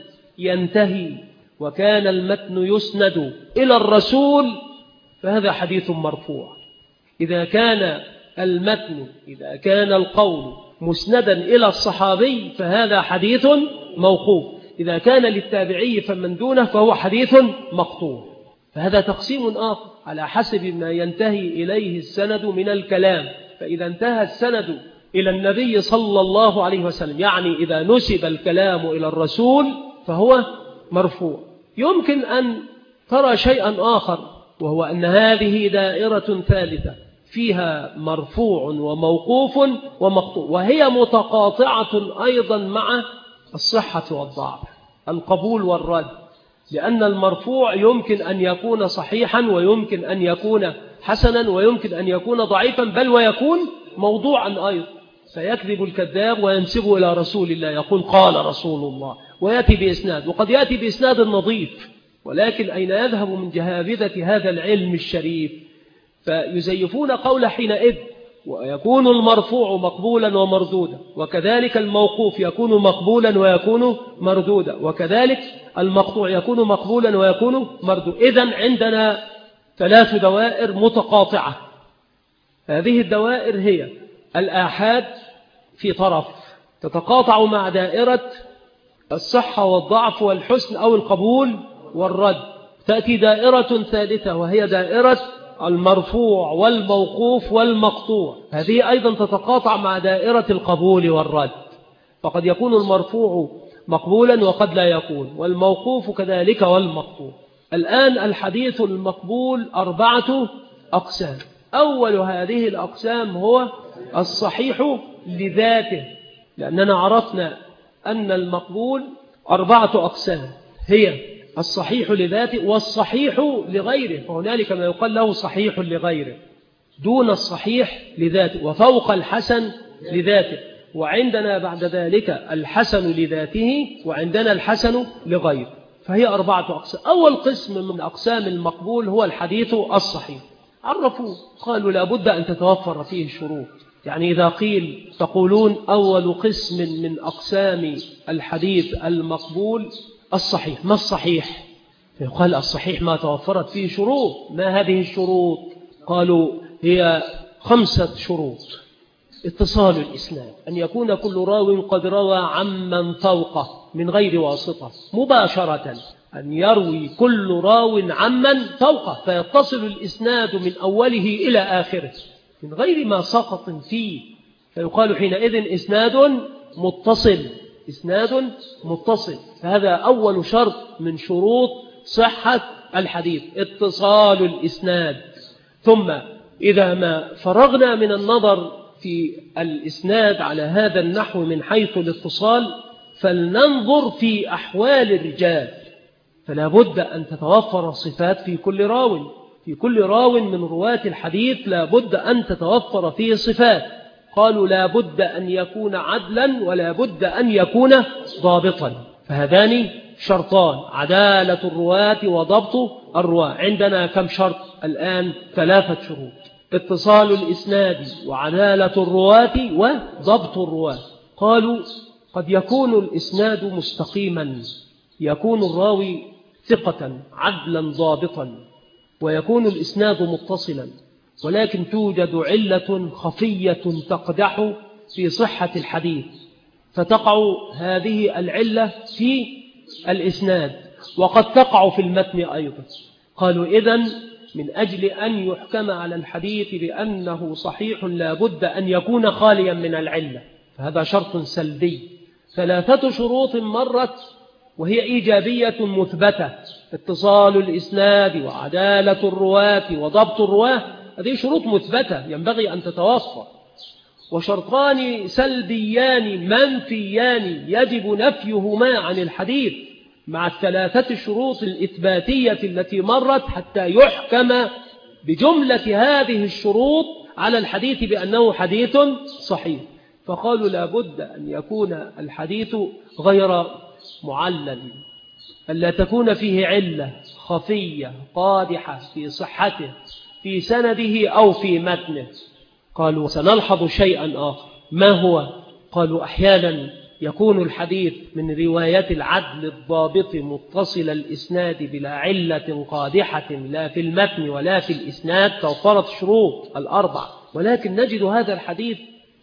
ينتهي وكان المتن يسند إلى الرسول فهذا حديث مرفوع. إذا كان المتن إذا كان القول مسندا إلى الصحابي فهذا حديث موقوف. إذا كان للتابعي فمن دونه فهو حديث مقطوع. فهذا تقسيم آخر على حسب ما ينتهي إليه السند من الكلام. فإذا انتهى السند إلى النبي صلى الله عليه وسلم، يعني إذا نسب الكلام إلى الرسول فهو مرفوع. يمكن أن ترى شيئا آخر، وهو أن هذه دائرة ثالثة فيها مرفوع وموقوف ومقطوع، وهي متقاطعة أيضا مع الصحة والضعف، القبول والرد، لأن المرفوع يمكن أن يكون صحيحا ويمكن أن يكون حسنا ويمكن أن يكون ضعيفا، بل ويكون موضوعا أيضا. فيكذب الكذاب وينسب إلى رسول الله يقول قال رسول الله، ويأتي بإسناد، وقد يأتي بإسناد نظيف، ولكن أين يذهب من جهابذة هذا العلم الشريف؟ فيزيفون قول حينئذ، ويكون المرفوع مقبولا ومردودا، وكذلك الموقوف يكون مقبولا ويكون مردودا، وكذلك المقطوع يكون مقبولا ويكون مردودا. إذن عندنا ثلاث دوائر متقاطعة. هذه الدوائر هي الآحاد في طرف تتقاطع مع دائرة الصحة والضعف والحسن أو القبول والرد. تأتي دائرة ثالثة وهي دائرة المرفوع والموقوف والمقطوع، هذه أيضا تتقاطع مع دائرة القبول والرد، فقد يكون المرفوع مقبولا وقد لا يكون، والموقوف كذلك والمقطوع. الآن الحديث المقبول أربعة أقسام. أول هذه الأقسام هو الصحيح لذاته، لأننا عرفنا أن المقبول أربعة أقسام، هي الصحيح لذاته والصحيح لغيره، فهنالك ما يقال له صحيح لغيره دون الصحيح لذاته، وفوق الحسن لذاته، وعندنا بعد ذلك الحسن لذاته، وعندنا الحسن لغيره، فهي أربعة أقسام. أول قسم من أقسام المقبول هو الحديث الصحيح. عرفوا قالوا لابد أن تتوفر فيه شروط. يعني إذا قيل تقولون أول قسم من أقسام الحديث المقبول الصحيح، ما الصحيح؟ فيقال الصحيح ما توفرت فيه شروط. ما هذه الشروط؟ قالوا هي خمسة شروط. اتصال الإسناد، أن يكون كل راو قد روى عمن فوقه من غير واسطة مباشرة، أن يروي كل راو عمن فوقه فيتصل الإسناد من أوله إلى آخره من غير ما سقط فيه، فيقال حينئذ إسناد متصل. إسناد متصل. فهذا أول شرط من شروط صحة الحديث، اتصال الإسناد. ثم إذا ما فرغنا من النظر في الإسناد على هذا النحو من حيث الاتصال، فلننظر في أحوال الرجال. فلا بد أن تتوفر صفات في كل راو، في كل راو من رواة الحديث لا بد أن تتوفر فيه صفات. قالوا لا بد أن يكون عدلا ولا بد أن يكون ضابطا، فهذان شرطان، عدالة الرواة وضبط الرواة. عندنا كم شرط الآن؟ ثلاثة شروط: اتصال الإسناد وعدالة الرواة وضبط الرواة. قالوا قد يكون الإسناد مستقيما، يكون الراوي ثقة عدلا ضابطا، ويكون الإسناد متصلا، ولكن توجد علة خفية تقدح في صحة الحديث، فتقع هذه العلة في الإسناد وقد تقع في المتن أيضا. قالوا إذن من أجل أن يحكم على الحديث بأنه صحيح لا بد أن يكون خاليا من العلة، فهذا شرط سلبي. ثلاثة شروط مرت وهي إيجابية مثبتة: اتصال الإسناد وعدالة الرواة وضبط الرواة، هذه شروط مثبتة ينبغي أن تتوفر. وشرطان سلبيان منفيان يجب نفيهما عن الحديث مع الثلاثة الشروط الإثباتية التي مرت حتى يحكم بجملة هذه الشروط على الحديث بأنه حديث صحيح. فقالوا لا بد أن يكون الحديث غير معلل، ألا تكون فيه علة خفية قادحة في صحته في سنده أو في متنه. قالوا سنلحظ شيئا آخر، ما هو؟ قالوا أحيانا يكون الحديث من رواية العدل الضابط متصل الإسناد بلا علة قادحة لا في المتن ولا في الإسناد، توفرت شروط الأربع، ولكن نجد هذا الحديث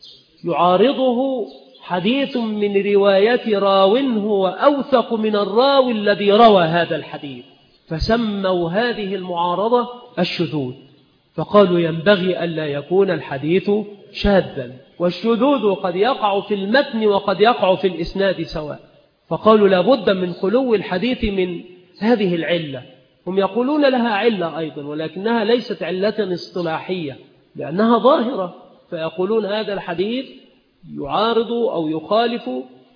يعارضه حديث من رواية راو هو أوثق من الراوي الذي روى هذا الحديث، فسموا هذه المعارضة الشذوذ. فقالوا ينبغي ألا يكون الحديث شاذا، والشذوذ قد يقع في المتن وقد يقع في الإسناد سواء. فقالوا لا بد من خلو الحديث من هذه العلة. هم يقولون لها علة أيضا، ولكنها ليست علة اصطلاحية لأنها ظاهرة، فيقولون هذا الحديث يعارض أو يخالف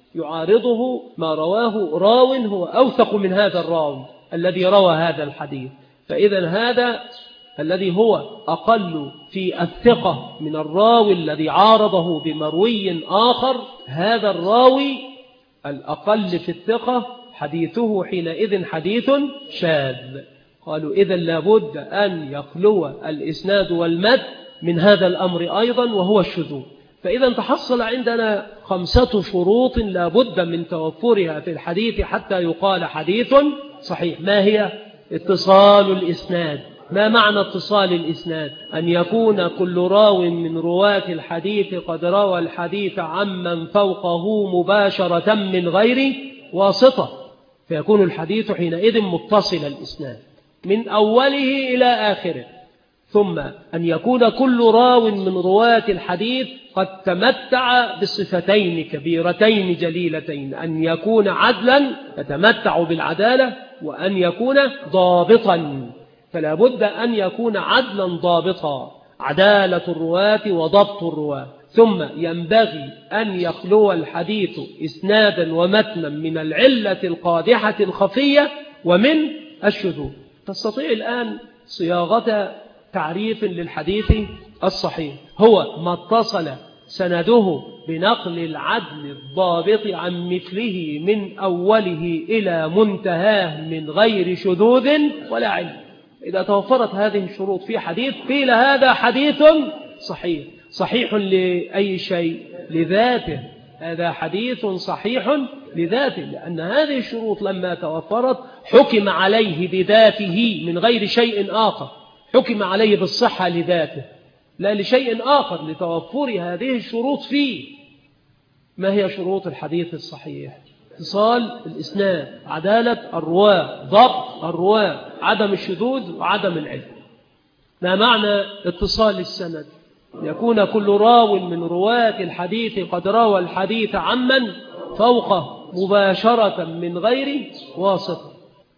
يعارضه ما رواه راو هو أوثق من هذا الراوي الذي روى هذا الحديث. فإذا هذا الذي هو أقل في الثقة من الراوي الذي عارضه بمروي آخر، هذا الراوي الأقل في الثقة حديثه حينئذ حديث شاذ. قالوا إذن لابد أن يخلو الإسناد والمتن من هذا الأمر أيضا وهو الشذوذ. فإذا تحصل عندنا خمسة شروط لابد من توفرها في الحديث حتى يقال حديث صحيح. ما هي؟ اتصال الإسناد. ما معنى اتصال الإسناد؟ أن يكون كل راو من رواة الحديث قد روى الحديث عمن فوقه مباشرة من غير واسطة، فيكون الحديث حينئذ متصل الإسناد من أوله إلى آخره. ثم أن يكون كل راو من رواة الحديث قد تمتع بصفتين كبيرتين جليلتين: أن يكون عدلا يتمتع بالعدالة، وأن يكون ضابطا. فلا بد أن يكون عدلا ضابطا، عدالة الرواة وضبط الرواة. ثم ينبغي أن يخلو الحديث إسنادا ومتنا من العلة القادحة الخفية ومن الشذوذ. تستطيع الآن صياغة تعريف للحديث الصحيح: هو ما اتصل سنده بنقل العدل الضابط عن مثله من أوله إلى منتهاه من غير شذوذ ولا علة. إذا توفرت هذه الشروط في حديث قيل هذا حديث صحيح. صحيح لأي شيء؟ لذاته. هذا حديث صحيح لذاته، لأن هذه الشروط لما توفرت حكم عليه بذاته من غير شيء آخر، حكم عليه بالصحة لذاته لا لشيء آخر، لتوفر هذه الشروط فيه. ما هي شروط الحديث الصحيح؟ اتصال الإسناد، عدالة الرواة، ضبط الرواة، عدم الشذوذ وعدم العلة. ما معنى اتصال السند؟ يكون كل راو من رواة الحديث قد روى الحديث عمن فوقه مباشرة من غير واسطة.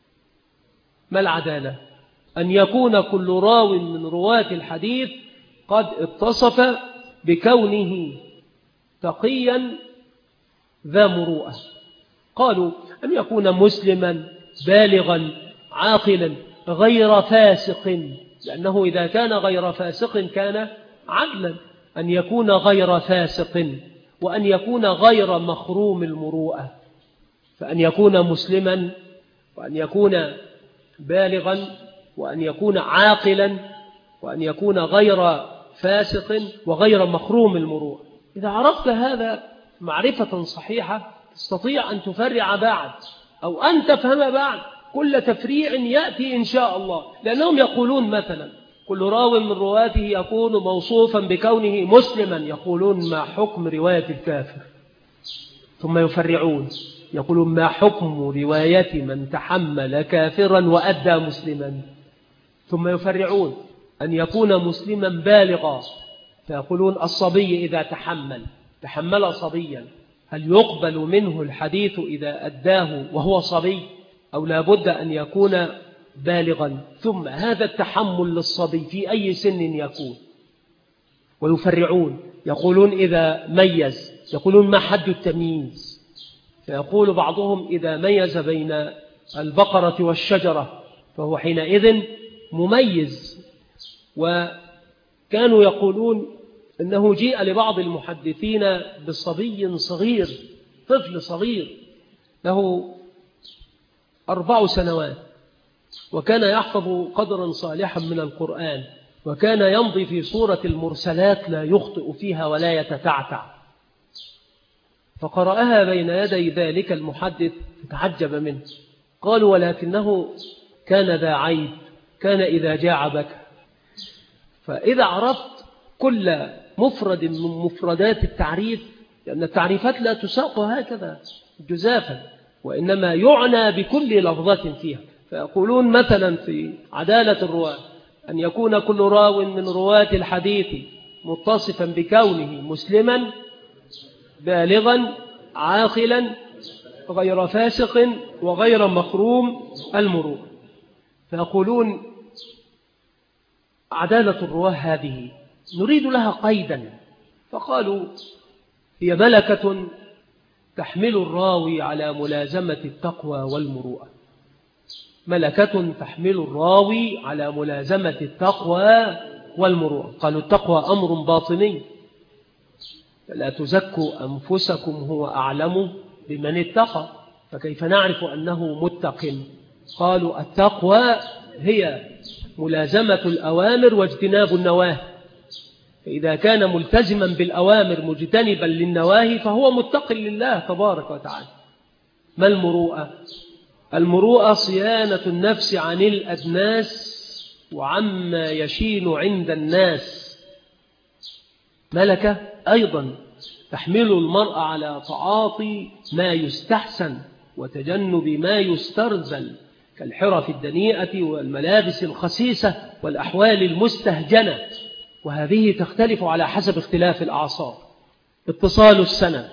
ما العدالة؟ أن يكون كل راو من رواة الحديث قد اتصف بكونه تقيا ذا مروءة. قالوا أن يكون مسلما بالغا عاقلا غير فاسق، لأنه إذا كان غير فاسق كان عدلا. أن يكون غير فاسق وأن يكون غير مخروم المروءة. فأن يكون مسلما وأن يكون بالغا وأن يكون عاقلا وأن يكون غير فاسق وغير مخروم المروءة. إذا عرفت هذا معرفة صحيحة تستطيع أن تفرع بعد أو أن تفهم بعد كل تفريع يأتي إن شاء الله. لأنهم يقولون مثلا كل راو من رواته يكون موصوفا بكونه مسلما، يقولون ما حكم رواية الكافر؟ ثم يفرعون يقولون ما حكم رواية من تحمل كافرا وأدى مسلما؟ ثم يفرعون أن يكون مسلما بالغا، فيقولون الصبي إذا تحمل تحمل صبيا هل يقبل منه الحديث إذا أداه وهو صبي أو لا بد أن يكون بالغا؟ ثم هذا التحمل للصبي في أي سن يكون؟ ويفرعون يقولون إذا ميز، يقولون ما حد التمييز؟ فيقول بعضهم إذا ميز بين البقرة والشجرة فهو حينئذ مميز. وكانوا يقولون أنه جيء لبعض المحدثين بصبي صغير، طفل صغير له أربع سنوات، وكان يحفظ قدرا صالحا من القرآن، وكان يمضي في سورة المرسلات لا يخطئ فيها ولا يتتعتع. فقرأها بين يدي ذلك المحدث فتعجب منه. قالوا ولكنه كان ذا عيب، كان إذا جاع بكى. فإذا عرفت كل مفرد من مفردات التعريف، لأن التعريفات لا تساق هكذا جزافا، وإنما يعنى بكل لفظة فيها. فيقولون مثلا في عدالة الرواة أن يكون كل راو من رواة الحديث متصفا بكونه مسلما بالغا عاقلا غير فاسق وغير مخروم المروءة. فيقولون عدالة الرواة هذه نريد لها قيدا، فقالوا هي ملكة تحمل الراوي على ملازمة التقوى والمروءة. ملكة تحمل الراوي على ملازمة التقوى والمروءة. قالوا التقوى أمر باطني، فلا تزكوا أنفسكم هو أعلم بمن اتقى، فكيف نعرف أنه متق؟ قالوا التقوى هي ملازمة الأوامر واجتناب النواهي، فإذا كان ملتزما بالأوامر مجتنبا للنواهي فهو متق لله تبارك وتعالى. ما المروءة؟ المروءة صيانة النفس عن الأدناس وعما يشين عند الناس. ملكة أيضا تحمل المرء على تعاطي ما يستحسن وتجنب ما يسترذل كالحرف الدنيئة والملابس الخسيسة والأحوال المستهجنة، وهذه تختلف على حسب اختلاف الأعصار. اتصال السند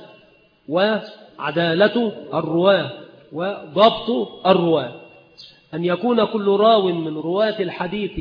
وعدالة الرواة وضبط الرواة. أن يكون كل راو من رواة الحديث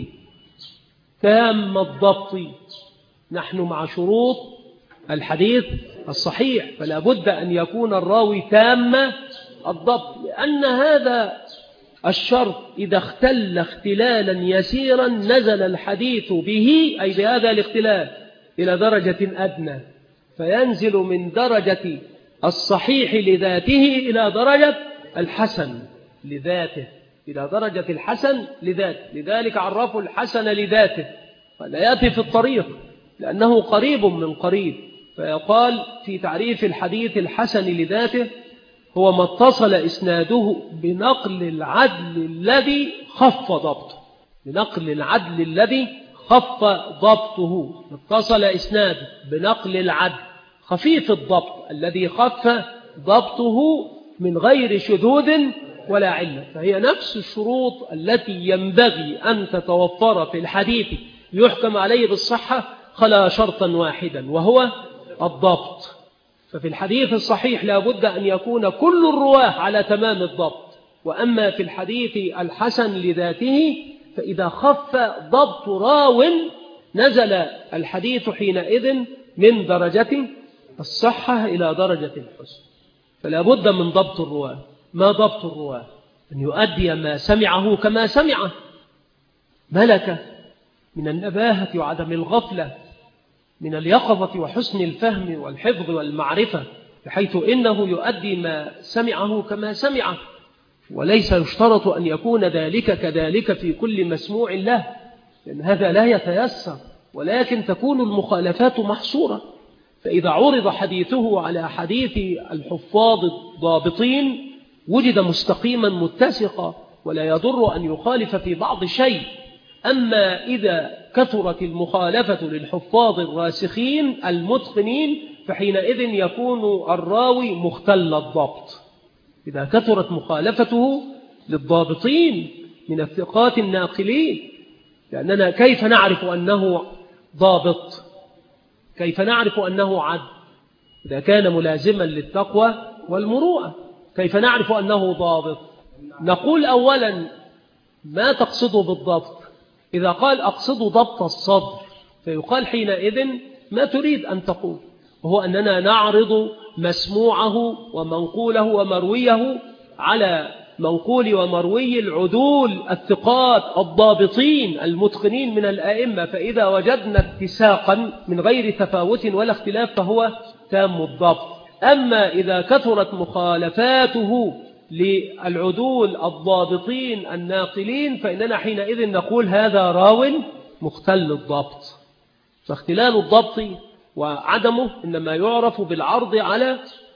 تام الضبط. نحن مع شروط الحديث الصحيح، فلا بد أن يكون الراوي تام الضبط، لأن هذا الشرط إذا اختل اختلالا يسيرا نزل الحديث به أي بهذا الاختلال إلى درجة أدنى، فينزل من درجة الصحيح لذاته إلى درجة الحسن لذاته، إلى درجة الحسن لذاته. لذلك عرفوا الحسن لذاته، فلا يأتي في الطريق لأنه قريب من قريب. فيقال في تعريف الحديث الحسن لذاته هو ما اتصل إسناده بنقل العدل الذي خف ضبطه، بنقل العدل الذي خف ضبطه. اتصل إسناده بنقل العدل خفيف الضبط الذي خف ضبطه من غير شذوذ ولا علة. فهي نفس الشروط التي ينبغي أن تتوفر في الحديث يحكم عليه بالصحة، خلا شرطا واحدا وهو الضبط. ففي الحديث الصحيح لا بد أن يكون كل الرواه على تمام الضبط. وأما في الحديث الحسن لذاته فإذا خف ضبط راو نزل الحديث حينئذ من درجة الصحة إلى درجة الحسن. فلا بد من ضبط الرواه. ما ضبط الرواه؟ أن يؤدي ما سمعه كما سمعه، ملكة من النباهة وعدم الغفلة، من اليقظة وحسن الفهم والحفظ والمعرفة، بحيث إنه يؤدي ما سمعه كما سمعه، وليس يشترط أن يكون ذلك كذلك في كل مسموع له، لأن هذا لا يتيسر، ولكن تكون المخالفات محصورة. فإذا عرض حديثه على حديث الحفاظ الضابطين وجد مستقيما متسقا ولا يضر أن يخالف في بعض شيء. أما إذا كثرت المخالفة للحفاظ الراسخين المتقنين فحينئذ يكون الراوي مختل الضبط. إذا كثرت مخالفته للضابطين من الثقات الناقلين، لأننا كيف نعرف أنه ضابط؟ كيف نعرف أنه عدل؟ إذا كان ملازما للتقوى والمروءة. كيف نعرف أنه ضابط؟ نقول أولا ما تقصده بالضبط. إذا قال أقصد ضبط الصدر فيقال حينئذ ما تريد أن تقول، وهو أننا نعرض مسموعه ومنقوله ومرويه على منقول ومروي العدول الثقات الضابطين المتقنين من الآئمة، فإذا وجدنا اتساقا من غير تفاوت ولا اختلاف فهو تام الضبط. أما إذا كثرت مخالفاته للعدول الضابطين الناقلين فإننا حينئذ نقول هذا راو مختل الضبط. فاختلال الضبط وعدمه إنما يعرف بالعرض على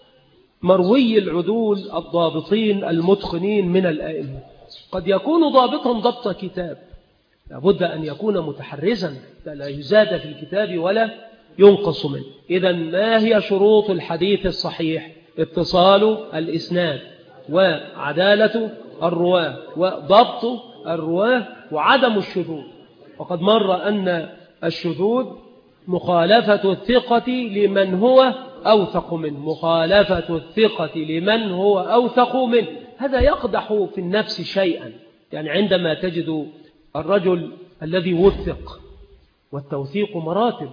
مروي العدول الضابطين المتقنين من الآئمة. قد يكون ضابطا ضبط كتاب، لابد أن يكون متحرزا لا يزاد في الكتاب ولا ينقص منه. إذن ما هي شروط الحديث الصحيح؟ اتصال الإسناد وعدالة الرواه وضبط الرواه وعدم الشذوذ. وقد مر أن الشذوذ مخالفة الثقة لمن هو أوثق منه، مخالفة الثقة لمن هو أوثق منه. هذا يقدح في النفس شيئا، يعني عندما تجد الرجل الذي وثق، والتوثيق مراتب،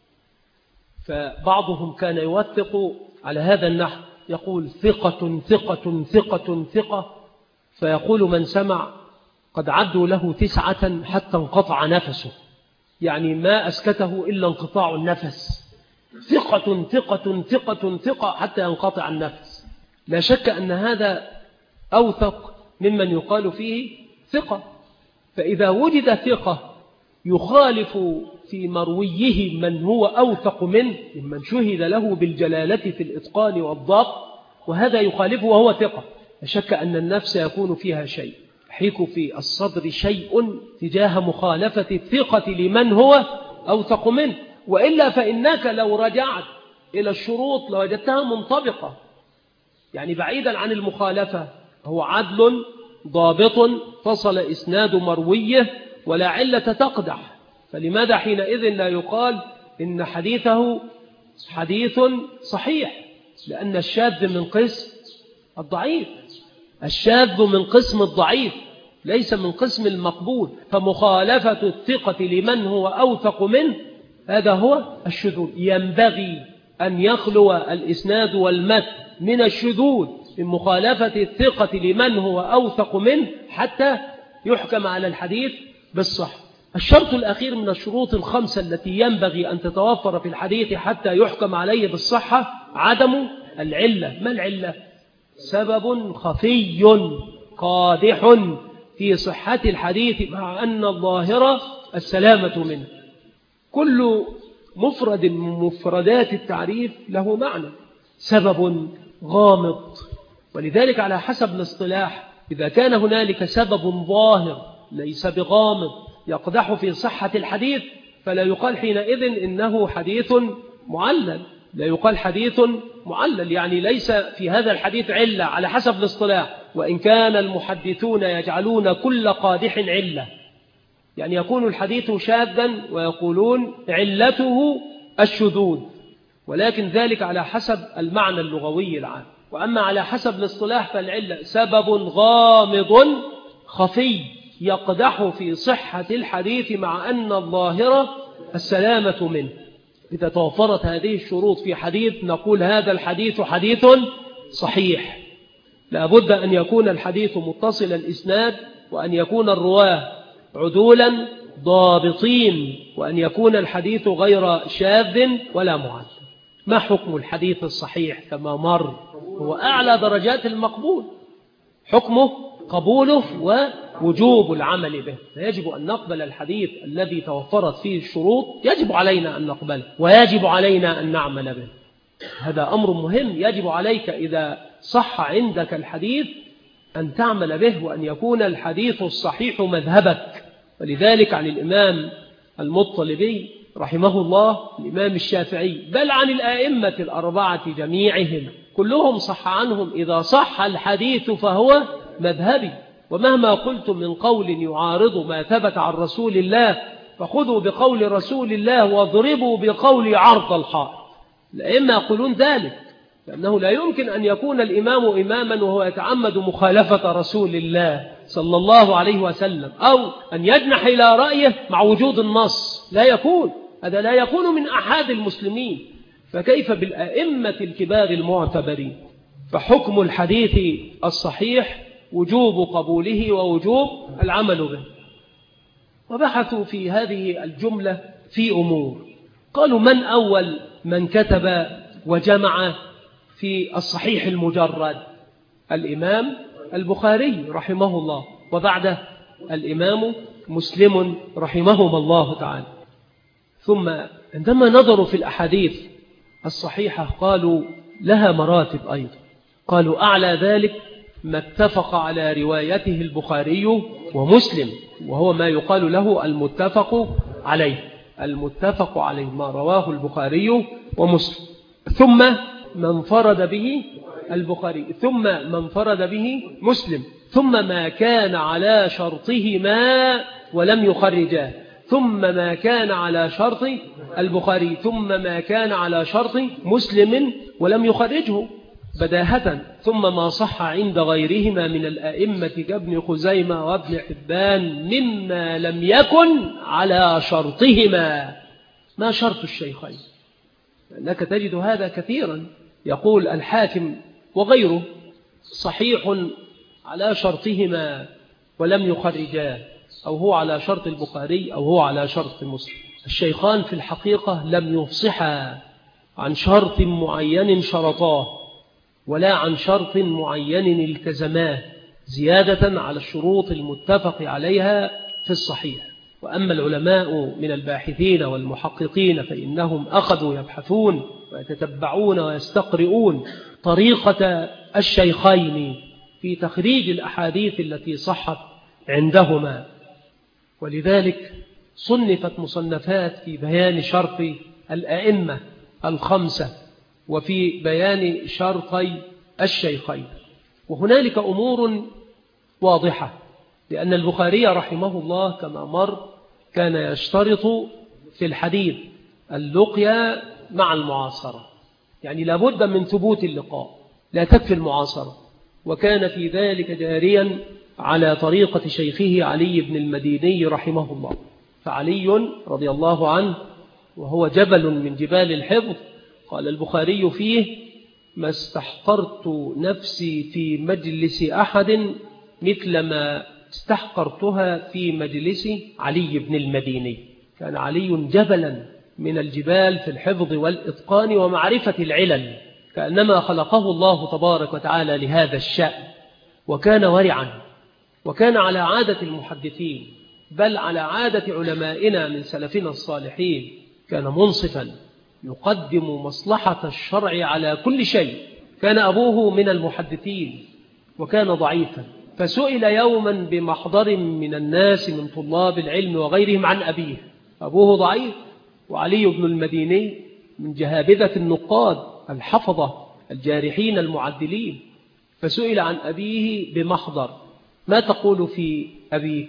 فبعضهم كان يوثق على هذا النحو، يقول ثقة ثقة ثقة ثقة، فيقول من سمع قد عدوا له تسعة حتى انقطع نفسه، يعني ما أسكته إلا انقطاع النفس. ثقة ثقة ثقة ثقة حتى ينقطع النفس. لا شك أن هذا أوثق ممن يقال فيه ثقة. فإذا وجد ثقة يخالف في مرويه من هو أوثق منه، ممن شهد له بالجلالة في الإتقان والضبط، وهذا يخالفه وهو ثقة، لا شك أن النفس يكون فيها شيء، يحيك في الصدر شيء تجاه مخالفة الثقة لمن هو أوثق منه. وإلا فإنك لو رجعت إلى الشروط لوجدتها منطبقة، يعني بعيدا عن المخالفة، هو عدل ضابط فصل إسناد مرويه ولا علة تقدح، فلماذا حينئذ لا يقال إن حديثه حديث صحيح؟ لأن الشاذ من قسم الضعيف، الشاذ من قسم الضعيف ليس من قسم المقبول. فمخالفة الثقة لمن هو أوثق منه هذا هو الشذوذ. ينبغي أن يخلو الإسناد والمتن من الشذوذ من مخالفة الثقة لمن هو أوثق منه حتى يحكم على الحديث بالصح. الشرط الأخير من الشروط الخمسة التي ينبغي أن تتوفر في الحديث حتى يحكم عليه بالصحة عدم العلة. ما العلة؟ سبب خفي قادح في صحة الحديث مع أن الظاهرة السلامة منه. كل مفرد من مفردات التعريف له معنى. سبب غامض، ولذلك على حسب الاصطلاح إذا كان هنالك سبب ظاهر ليس بغامض يقدح في صحة الحديث فلا يقال حينئذ إنه حديث معلل، لا يقال حديث معلل، يعني ليس في هذا الحديث علة على حسب الاصطلاح. وإن كان المحدثون يجعلون كل قادح علة، يعني يكون الحديث شاذا ويقولون علته الشذوذ، ولكن ذلك على حسب المعنى اللغوي العام. وأما على حسب الاصطلاح فالعلة سبب غامض خفي يقدح في صحة الحديث مع أن الظاهرة السلامة منه. إذا توفرت هذه الشروط في حديث نقول هذا الحديث حديث صحيح. لابد أن يكون الحديث متصل الإسناد، وأن يكون الرواه عدولا ضابطين، وأن يكون الحديث غير شاذ ولا معل. ما حكم الحديث الصحيح كما مر؟ هو أعلى درجات المقبول، حكمه قبوله ووجوب العمل به. فيجب أن نقبل الحديث الذي توفرت فيه الشروط، يجب علينا أن نقبله ويجب علينا أن نعمل به. هذا أمر مهم، يجب عليك إذا صح عندك الحديث أن تعمل به، وأن يكون الحديث الصحيح مذهبك. ولذلك عن الإمام المطلبي رحمه الله، الإمام الشافعي، بل عن الآئمة الأربعة جميعهم كلهم صح عنهم إذا صح الحديث فهو مذهبي. ومهما قلت من قول يعارض ما ثبت عن رسول الله فخذوا بقول رسول الله واضربوا بقول عرض الحائط. الأئمة يقولون ذلك، لأنه لا يمكن أن يكون الإمام إماما وهو يتعمد مخالفة رسول الله صلى الله عليه وسلم، أو أن يجنح إلى رأيه مع وجود النص. لا يكون، هذا لا يكون من أحد المسلمين، فكيف بالأئمة الكبار المعتبرين؟ فحكم الحديث الصحيح وجوب قبوله ووجوب العمل به. وبحثوا في هذه الجملة في أمور، قالوا من أول من كتب وجمع في الصحيح المجرد؟ الإمام البخاري رحمه الله، وبعده الإمام مسلم رحمهما الله تعالى. ثم عندما نظروا في الأحاديث الصحيحة قالوا لها مراتب أيضا. قالوا أعلى ذلك ما اتفق على روايته البخاري ومسلم، وهو ما يقال له المتفق عليه. المتفق عليه ما رواه البخاري ومسلم، ثم من انفرد به البخاري، ثم من انفرد به مسلم، ثم ما كان على شرطهما ولم يخرجاه، ثم ما كان على شرط البخاري، ثم ما كان على شرط مسلم ولم يخرجه بداهة، ثم ما صح عند غيرهما من الأئمة كابن خزيمة وابن حبان مما لم يكن على شرطهما. ما شرط الشيخين؟ لأنك تجد هذا كثيرا، يقول الحاكم وغيره صحيح على شرطهما ولم يخرجاه، أو هو على شرط البخاري أو هو على شرط مسلم. الشيخان في الحقيقة لم يفصحا عن شرط معين شرطاه، ولا عن شرط معين التزماه زيادة على الشروط المتفق عليها في الصحيح. وأما العلماء من الباحثين والمحققين فإنهم أخذوا يبحثون ويتتبعون ويستقرؤون طريقة الشيخين في تخريج الأحاديث التي صحت عندهما، ولذلك صنفت مصنفات في بيان شرط الأئمة الخمسة وفي بيان شرطي الشيخين. وهنالك أمور واضحة، لأن البخاري رحمه الله كما مر كان يشترط في الحديث اللقيا مع المعاصرة، يعني لابد من ثبوت اللقاء، لا تكفي المعاصرة. وكان في ذلك جاريا على طريقة شيخه علي بن المديني رحمه الله. فعلي رضي الله عنه وهو جبل من جبال الحفظ، قال البخاري فيه: ما استحقرت نفسي في مجلس أحد مثل ما استحقرتها في مجلس علي بن المديني. كان علي جبلا من الجبال في الحفظ والإتقان ومعرفة العلل، كأنما خلقه الله تبارك وتعالى لهذا الشأن. وكان ورعا، وكان على عادة المحدثين، بل على عادة علمائنا من سلفنا الصالحين، كان منصفا يقدم مصلحة الشرع على كل شيء. كان أبوه من المحدثين وكان ضعيفا، فسئل يوما بمحضر من الناس من طلاب العلم وغيرهم عن أبيه. أبوه ضعيف، وعلي بن المديني من جهابذة النقاد الحفظة الجارحين المعدلين، فسئل عن أبيه بمحضر: ما تقول في أبيك؟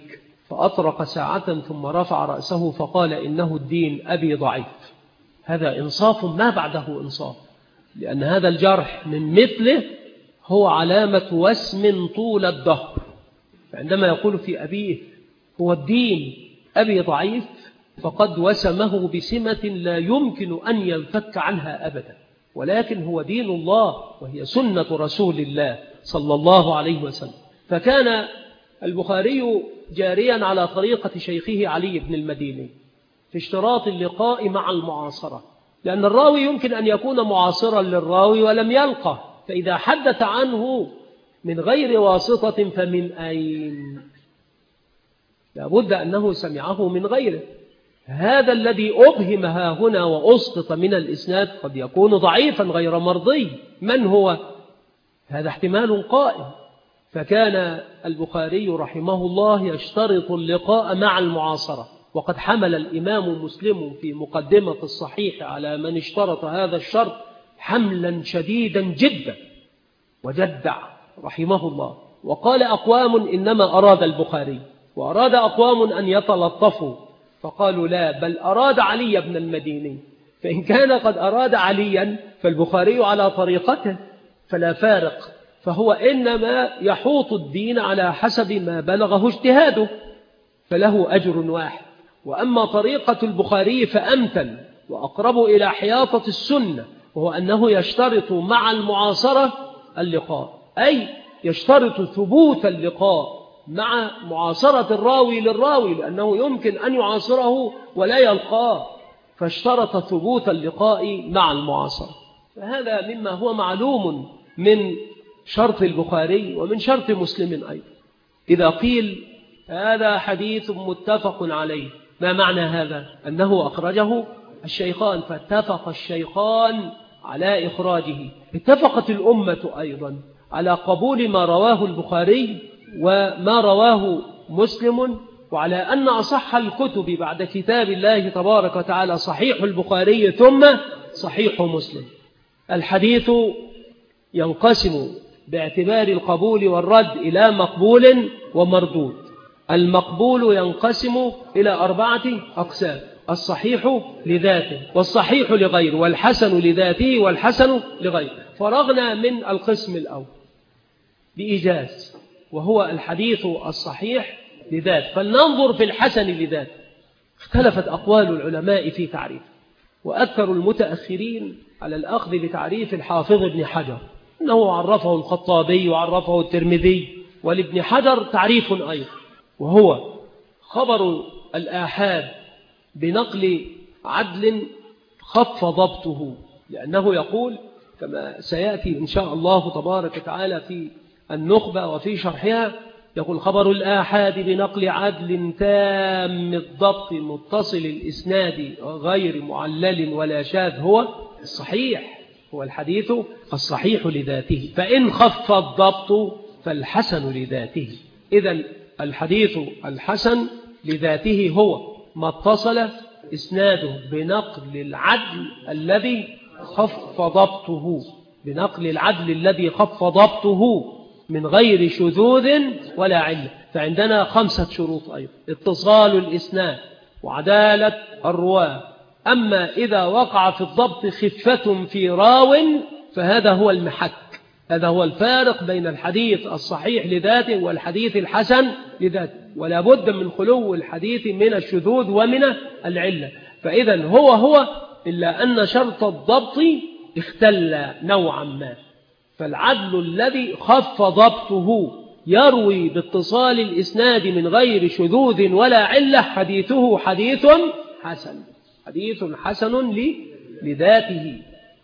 فأطرق ساعة ثم رفع رأسه فقال إنه الدين أبي ضعيف. هذا إنصاف ما بعده إنصاف، لأن هذا الجرح من مثله هو علامة وسم طول الدهر. عندما يقول في أبيه هو الدين أبي ضعيف فقد وسمه بسمة لا يمكن أن ينفك عنها أبدا، ولكن هو دين الله وهي سنة رسول الله صلى الله عليه وسلم. فكان البخاري جاريا على طريقة شيخه علي بن المديني في اشتراط اللقاء مع المعاصرة، لأن الراوي يمكن أن يكون معاصرا للراوي ولم يلقه، فإذا حدث عنه من غير واسطة فمن أين؟ لابد أنه سمعه من غيره. هذا الذي أبهمها هنا وأسقط من الإسناد قد يكون ضعيفا غير مرضي. من هو؟ هذا احتمال قائم. فكان البخاري رحمه الله يشترط اللقاء مع المعاصرة، وقد حمل الإمام مسلم في مقدمة الصحيح على من اشترط هذا الشرط حملا شديدا جدا وجدع رحمه الله. وقال أقوام إنما أراد البخاري، وأراد أقوام أن يتلطفوا فقالوا لا، بل أراد علي بن المديني، فإن كان قد أراد عليا فالبخاري على طريقته فلا فارق، فهو إنما يحوط الدين على حسب ما بلغه اجتهاده فله أجر واحد. وأما طريقة البخاري فأمثل وأقرب إلى حياطة السنة، وهو أنه يشترط مع المعاصرة اللقاء، أي يشترط ثبوت اللقاء مع معاصرة الراوي للراوي، لأنه يمكن أن يعاصره ولا يلقاه، فاشترط ثبوت اللقاء مع المعاصرة. فهذا مما هو معلوم من شرط البخاري ومن شرط مسلم أيضا. إذا قيل هذا حديث متفق عليه، ما معنى هذا؟ أنه أخرجه الشيخان، فاتفق الشيخان على إخراجه. اتفقت الأمة أيضا على قبول ما رواه البخاري وما رواه مسلم، وعلى أن أصح الكتب بعد كتاب الله تبارك وتعالى صحيح البخاري ثم صحيح مسلم. الحديث ينقسم باعتبار القبول والرد إلى مقبول ومردود. المقبول ينقسم إلى أربعة أقسام: الصحيح لذاته، والصحيح لغيره، والحسن لذاته، والحسن لغيره. فرغنا من القسم الأول بإيجاز، وهو الحديث الصحيح لذاته. فلننظر في الحسن لذاته. اختلفت أقوال العلماء في تعريف، وأكثر المتأخرين على الأخذ بتعريف الحافظ ابن حجر، أنه عرفه الخطابي وعرفه الترمذي، ولابن حجر تعريف أيضا، وهو خبر الآحاد بنقل عدل خف ضبطه، لأنه يقول كما سيأتي إن شاء الله تبارك وتعالى في النخبة وفي شرحها، يقول خبر الآحاد بنقل عدل تام الضبط متصل الإسناد غير معلل ولا شاذ هو الصحيح، هو الحديث الصحيح لذاته. فإن خف الضبط فالحسن لذاته. إذن الحديث الحسن لذاته هو ما اتصل إسناده بنقل العدل الذي خف ضبطه، بنقل العدل الذي خف ضبطه من غير شذوذ ولا علة. فعندنا خمسة شروط أيضا: اتصال الإسناد وعدالة الرواة. أما إذا وقع في الضبط خفة في راو فهذا هو المحك، هذا هو الفارق بين الحديث الصحيح لذاته والحديث الحسن لذاته، ولا بد من خلو الحديث من الشذوذ ومن العلة. فإذا هو هو إلا أن شرط الضبط اختل نوعا ما. فالعدل الذي خف ضبطه يروي باتصال الإسناد من غير شذوذ ولا علة حديثه حديث حسن، حديث حسن لذاته.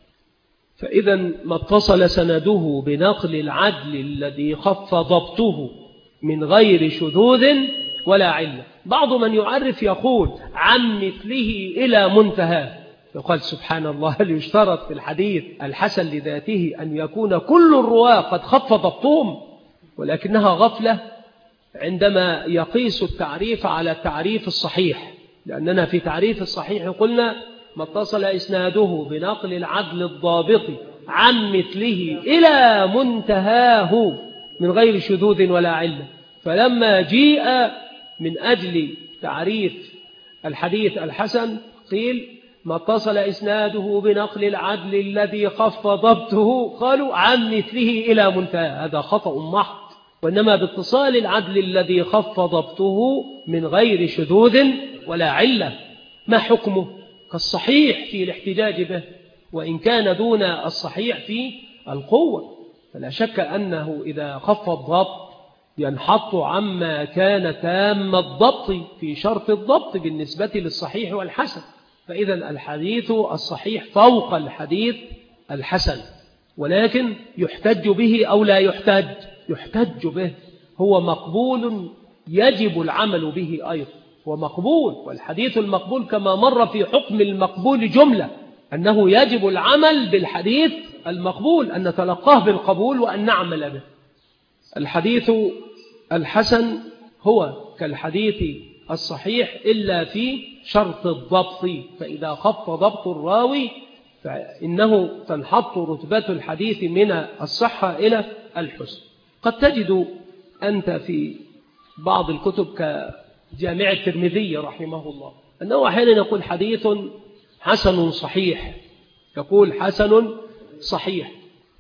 فإذا ما اتصل سنده بنقل العدل الذي خف ضبطه من غير شذوذ ولا علة. بعض من يعرف يقول عن مثله إلى منتهى، يقال سبحان الله، هل يشترط في الحديث الحسن لذاته أن يكون كل الرواة قد خف ضبطهم؟ ولكنها غفلة عندما يقيس التعريف على التعريف الصحيح، لأننا في تعريف الصحيح قلنا ما اتصل إسناده بنقل العدل الضابط عن مثله إلى منتهاه من غير شذوذ ولا علة. فلما جيء من أجل تعريف الحديث الحسن قيل ما اتصل إسناده بنقل العدل الذي خف ضبطه قالوا عن مثله إلى منتهى. هذا خطأ محض، وإنما باتصال العدل الذي خف ضبطه من غير شذوذ ولا علة. ما حكمه؟ كالصحيح في الاحتجاج به، وإن كان دون الصحيح في القوة. فلا شك أنه إذا خف الضبط ينحط عما كان تام الضبط في شرط الضبط بالنسبة للصحيح والحسن. فإذا الحديث الصحيح فوق الحديث الحسن، ولكن يحتج به أو لا يحتج؟ يحتج به، هو مقبول يجب العمل به أيضا، هو مقبول. والحديث المقبول كما مر في حكم المقبول جملة أنه يجب العمل بالحديث المقبول، أن نتلقاه بالقبول وأن نعمل به. الحديث الحسن هو كالحديث الصحيح إلا في شرط الضبط، فإذا خف ضبط الراوي فإنه تنحط رتبة الحديث من الصحة إلى الحسن. قد تجد أنت في بعض الكتب كجامع الترمذي رحمه الله أنه أحيانا يقول حديث حسن صحيح، يقول حسن صحيح،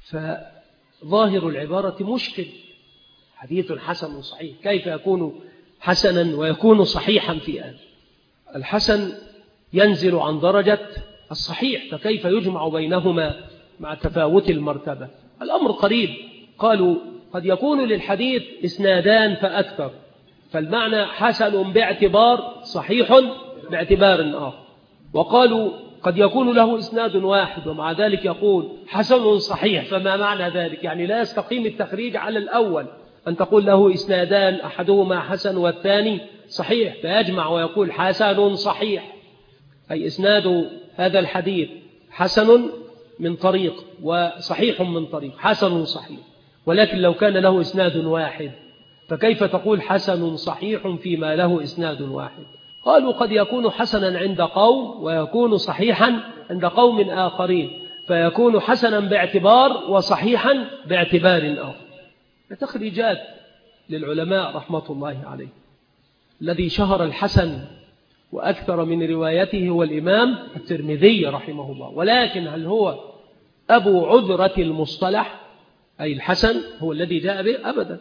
فظاهر العبارة مشكل. حديث حسن صحيح كيف يكون حسنا ويكون صحيحا في آن؟ الحسن ينزل عن درجة الصحيح، فكيف يجمع بينهما مع تفاوت المرتبة؟ الأمر قريب. قالوا قد يكون للحديث إسنادان فأكثر، فالمعنى حسن باعتبار صحيح باعتبار آخر. وقالوا قد يكون له إسناد واحد ومع ذلك يقول حسن صحيح، فما معنى ذلك؟ يعني لا يستقيم التخريج على الأول أن تقول له إسنادان أحدهما حسن والثاني صحيح، فيجمع ويقول حسن صحيح، أي إسناد هذا الحديث حسن من طريق وصحيح من طريق، حسن صحيح. ولكن لو كان له إسناد واحد فكيف تقول حسن صحيح فيما له إسناد واحد؟ قالوا قد يكون حسنا عند قوم ويكون صحيحا عند قوم آخرين، فيكون حسنا باعتبار وصحيحا باعتبار آخر. تخريجات للعلماء رحمة الله عليه. الذي شهر الحسن وأكثر من روايته هو الإمام الترمذي رحمه الله، ولكن هل هو أبو عذرة المصطلح أي الحسن هو الذي جاء به؟ أبدا،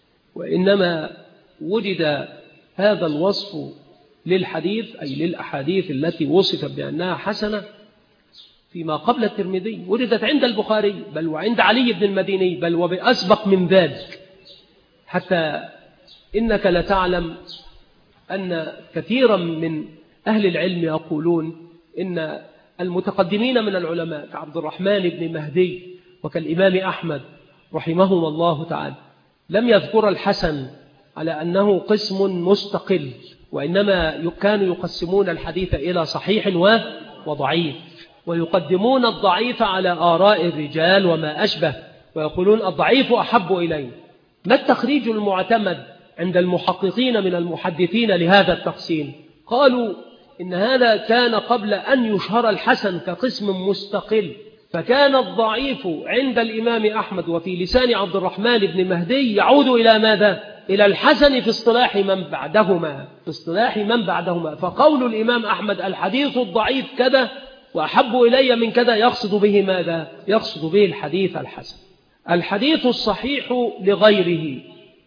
وإنما وجد هذا الوصف للحديث أي للأحاديث التي وصفت بأنها حسنة فيما قبل الترمذي، وجدت عند البخاري بل وعند علي بن المديني بل وبأسبق من ذلك. حتى إنك لتعلم أن كثيرا من أهل العلم يقولون إن المتقدمين من العلماء كعبد الرحمن بن مهدي وكالإمام أحمد رحمهم الله تعالى لم يذكر الحسن على أنه قسم مستقل، وإنما كانوا يقسمون الحديث إلى صحيح وضعيف، ويقدمون الضعيف على آراء الرجال وما أشبه، ويقولون الضعيف أحب إليه. ما التخريج المعتمد عند المحققين من المحدثين لهذا التقسيم؟ قالوا إن هذا كان قبل أن يشهر الحسن كقسم مستقل، فكان الضعيف عند الإمام أحمد وفي لسان عبد الرحمن بن مهدي يعود إلى ماذا؟ إلى الحسن في اصطلاح من بعدهما، في اصطلاح من بعدهما. فقول الإمام أحمد الحديث الضعيف كذا وأحب إلي من كذا يقصد به ماذا؟ يقصد به الحديث الحسن. الحديث الصحيح لغيره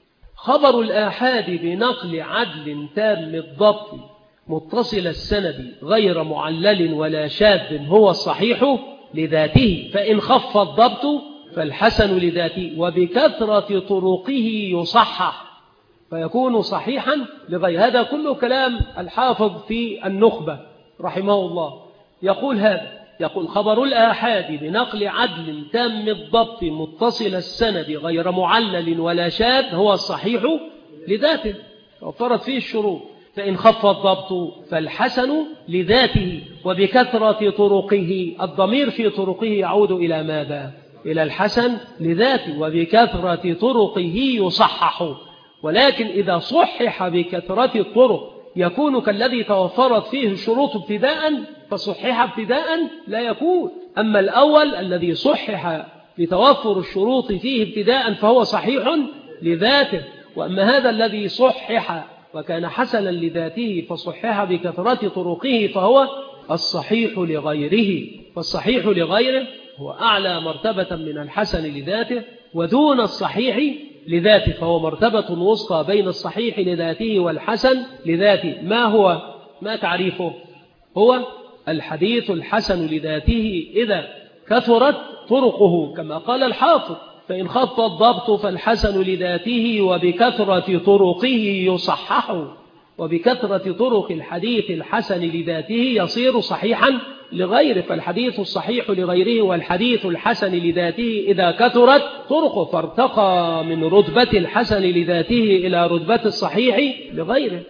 خبر الآحاد بنقل عدل تام الضبط متصل السند غير معلل ولا شاذ هو الصحيح لذاته، فإن خف الضبط فالحسن لذاته وبكثرة طرقه يصحح فيكون صحيحا لغير. هذا كله كلام الحافظ في النخبة رحمه الله. يقول هذا، يقول خبر الآحاد بنقل عدل تام الضبط متصل السند غير معلل ولا شاذ هو الصحيح لذاته، وفرت فيه الشروط. فإن خف الضبط فالحسن لذاته وبكثرة طرقه، الضمير في طرقه يعود إلى ماذا؟ إلى الحسن لذاته وبكثرة طرقه يصحح. ولكن إذا صحح بكثرة الطرق يكون كالذي توفرت فيه الشروط ابتداء فصحح ابتداء؟ لا يكون. أما الأول الذي صحح بتوفر الشروط فيه ابتداء فهو صحيح لذاته، وأما هذا الذي صحح وكان حسنا لذاته فصحح بكثرة طرقه فهو الصحيح لغيره. فالصحيح لغيره هو أعلى مرتبة من الحسن لذاته ودون الصحيح لذاته، فهو مرتبة وسطى بين الصحيح لذاته والحسن لذاته. ما هو ما تعريفه؟ هو الحديث الحسن لذاته إذا كثرت طرقه كما قال الحافظ: فإن خف الضبط فالحسن لذاته وبكثرة طرقه يصحح. وبكثرة طرق الحديث الحسن لذاته يصير صحيحا لغيره. فالحديث الصحيح لغيره والحديث الحسن لذاته إذا كثرت طرقه فارتقى من رتبة الحسن لذاته إلى رتبة الصحيح لغيره.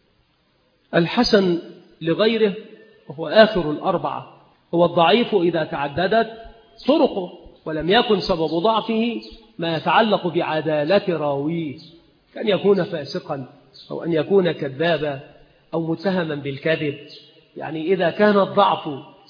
الحسن لغيره وهو آخر الأربعة هو الضعيف إذا تعددت طرقه ولم يكن سبب ضعفه ما يتعلق بعدالة راويه، كأن يكون فاسقا أو أن يكون كذابا أو متهما بالكذب. يعني إذا كان الضعف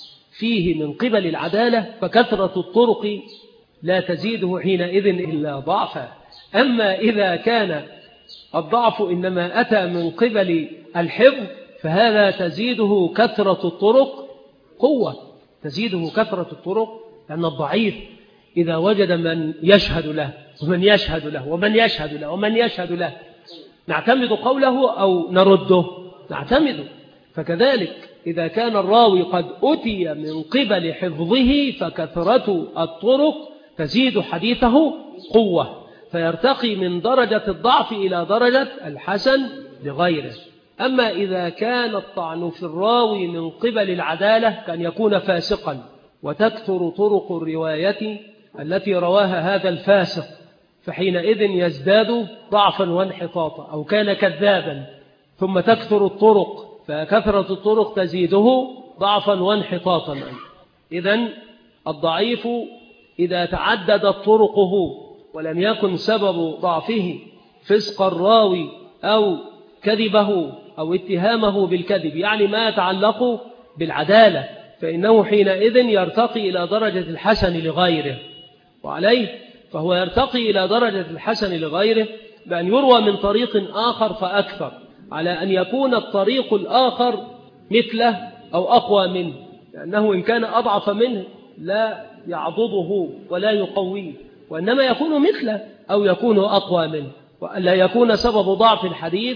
فيه من قبل العدالة فكثرة الطرق لا تزيده حينئذ إلا ضعفا. أما إذا كان الضعف إنما أتى من قبل الحفظ فهذا تزيده كثرة الطرق قوة، تزيده كثرة الطرق، لأن الضعيف إذا وجد من يشهد له ومن يشهد له ومن يشهد له ومن يشهد له نعتمد قوله أو نرده؟ نعتمده. فكذلك إذا كان الراوي قد أتي من قبل حفظه فكثرة الطرق تزيد حديثه قوة، فيرتقي من درجة الضعف إلى درجة الحسن لغيره. أما إذا كان الطعن في الراوي من قبل العدالة كان يكون فاسقا وتكثر طرق الرواية التي رواها هذا الفاسق فحينئذ يزداد ضعفا وانحطاطا، أو كان كذابا ثم تكثر الطرق فكثرة الطرق تزيده ضعفا وانحطاطا. إذن الضعيف إذا تعددت طرقه ولم يكن سبب ضعفه فسق الراوي أو كذبه أو اتهامه بالكذب، يعني ما يتعلق بالعدالة، فإنه حينئذ يرتقي إلى درجة الحسن لغيره. وعليه فهو يرتقي إلى درجة الحسن لغيره بأن يروى من طريق آخر فأكثر، على أن يكون الطريق الآخر مثله أو أقوى منه، لأنه إن كان أضعف منه لا يعضده ولا يقويه، وإنما يكون مثله أو يكون أقوى منه، وألا يكون سبب ضعف الحديث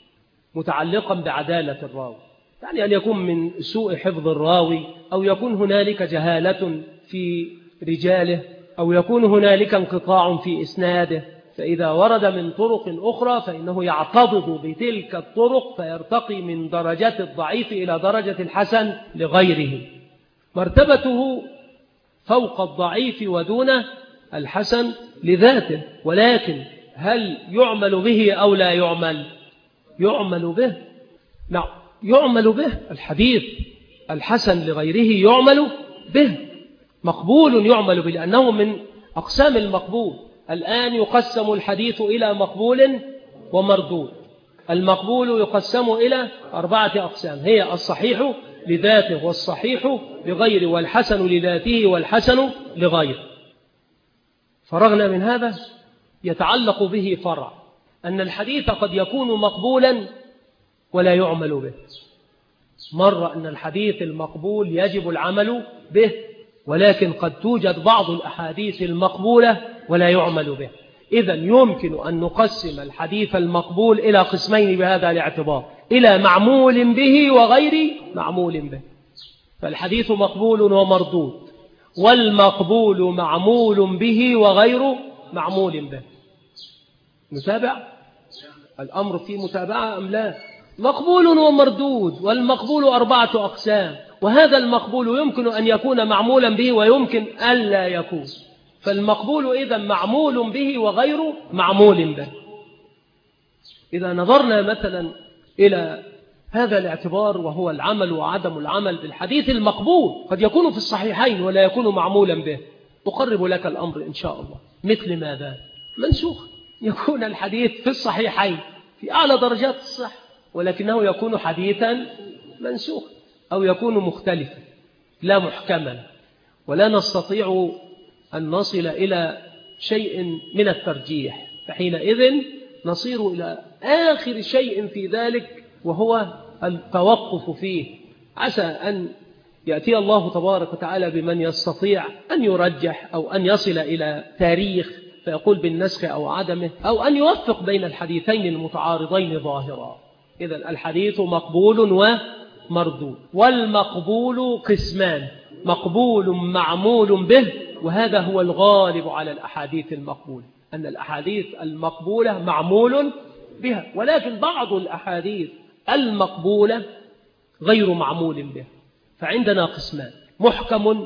متعلقا بعدالة الراوي، يعني أن يكون من سوء حفظ الراوي أو يكون هنالك جهالة في رجاله أو يكون هنالك انقطاع في إسناده، فإذا ورد من طرق أخرى فإنه يعتضد بتلك الطرق فيرتقي من درجة الضعيف إلى درجة الحسن لغيره. مرتبته فوق الضعيف ودون الحسن لذاته، ولكن هل يعمل به أو لا يعمل؟ يعمل به، نعم يعمل به. الحديث الحسن لغيره يعمل به، مقبول يعمل به، لأنه من أقسام المقبول. الآن يقسم الحديث إلى مقبول ومردود. المقبول يقسم إلى أربعة أقسام، هي الصحيح لذاته والصحيح لغيره والحسن لذاته والحسن لغيره. فرغنا من هذا يتعلق به فرع أن الحديث قد يكون مقبولا ولا يعمل به. مر أن الحديث المقبول يجب العمل به، ولكن قد توجد بعض الأحاديث المقبولة ولا يعمل به. إذن يمكن أن نقسم الحديث المقبول إلى قسمين بهذا الاعتبار، إلى معمول به وغير معمول به. فالحديث مقبول ومردود، والمقبول معمول به وغير معمول به. نتابع الأمر في متابعة أم لا؟ مقبول ومردود، والمقبول أربعة أقسام، وهذا المقبول يمكن أن يكون معمولا به ويمكن ألا يكون. فالمقبول إذن معمول به وغير معمول به. إذا نظرنا مثلا إلى هذا الاعتبار وهو العمل وعدم العمل بالحديث المقبول، قد يكون في الصحيحين ولا يكون معمولا به. أقرب لك الأمر إن شاء الله. مثل ماذا؟ منسوخ، يكون الحديث في الصحيحين في أعلى درجات الصحة ولكنه يكون حديثا منسوخ، أو يكون مختلفا لا محكما، ولا نستطيع أن نصل إلى شيء من الترجيح، فحينئذ نصير إلى آخر شيء في ذلك وهو التوقف فيه، عسى أن يأتي الله تبارك وتعالى بمن يستطيع أن يرجح أو أن يصل إلى تاريخ فيقول بالنسخ أو عدمه، أو أن يوفق بين الحديثين المتعارضين ظاهرا. إذن الحديث مقبول ومردود، والمقبول قسمان: مقبول معمول به، وهذا هو الغالب على الأحاديث المقبولة، أن الأحاديث المقبولة معمول بها، ولكن بعض الأحاديث المقبولة غير معمول بها. فعندنا قسمان: محكم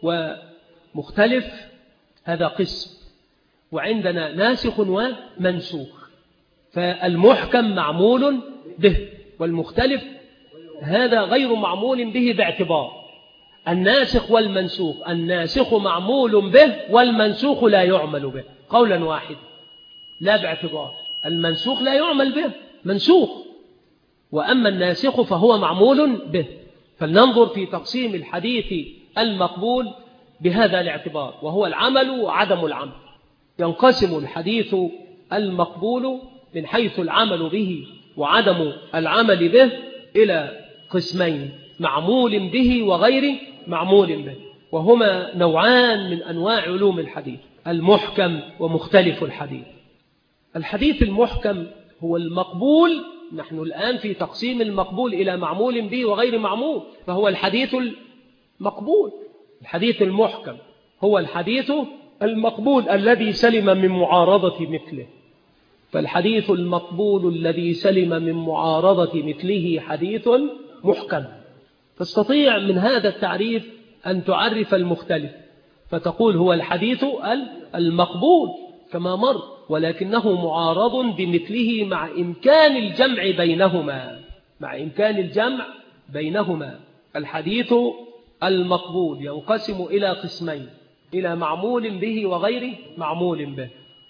ومختلف، هذا قسم، وعندنا ناسخ ومنسوخ. فالمحكم معمول به، والمختلف هذا غير معمول به باعتبار. الناسخ والمنسوخ: الناسخ معمول به والمنسوخ لا يعمل به، قولا واحد لا باعتبار. المنسوخ لا يعمل به، منسوخ، وأما الناسخ فهو معمول به. فلننظر في تقسيم الحديث المقبول بهذا الاعتبار، وهو العمل وعدم العمل. ينقسم الحديث المقبول من حيث العمل به وعدم العمل به إلى قسمين: معمول به وغير معمول به، وهما نوعان من أنواع علوم الحديث: المحكم ومختلف الحديث. الحديث المحكم هو المقبول، نحن الآن في تقسيم المقبول إلى معمول به وغير معمول، فهو الحديث المقبول. الحديث المحكم هو الحديث المقبول الذي سلم من معارضة مثله. فالحديث المقبول الذي سلم من معارضة مثله حديث محكم. تستطيع من هذا التعريف أن تعرف المختلف، فتقول هو الحديث المقبول كما مر، ولكنه معارض بمثله مع إمكان الجمع بينهما مع إمكان الجمع بينهما. الحديث المقبول ينقسم إلى قسمين: إلى معمول به وغير معمول به.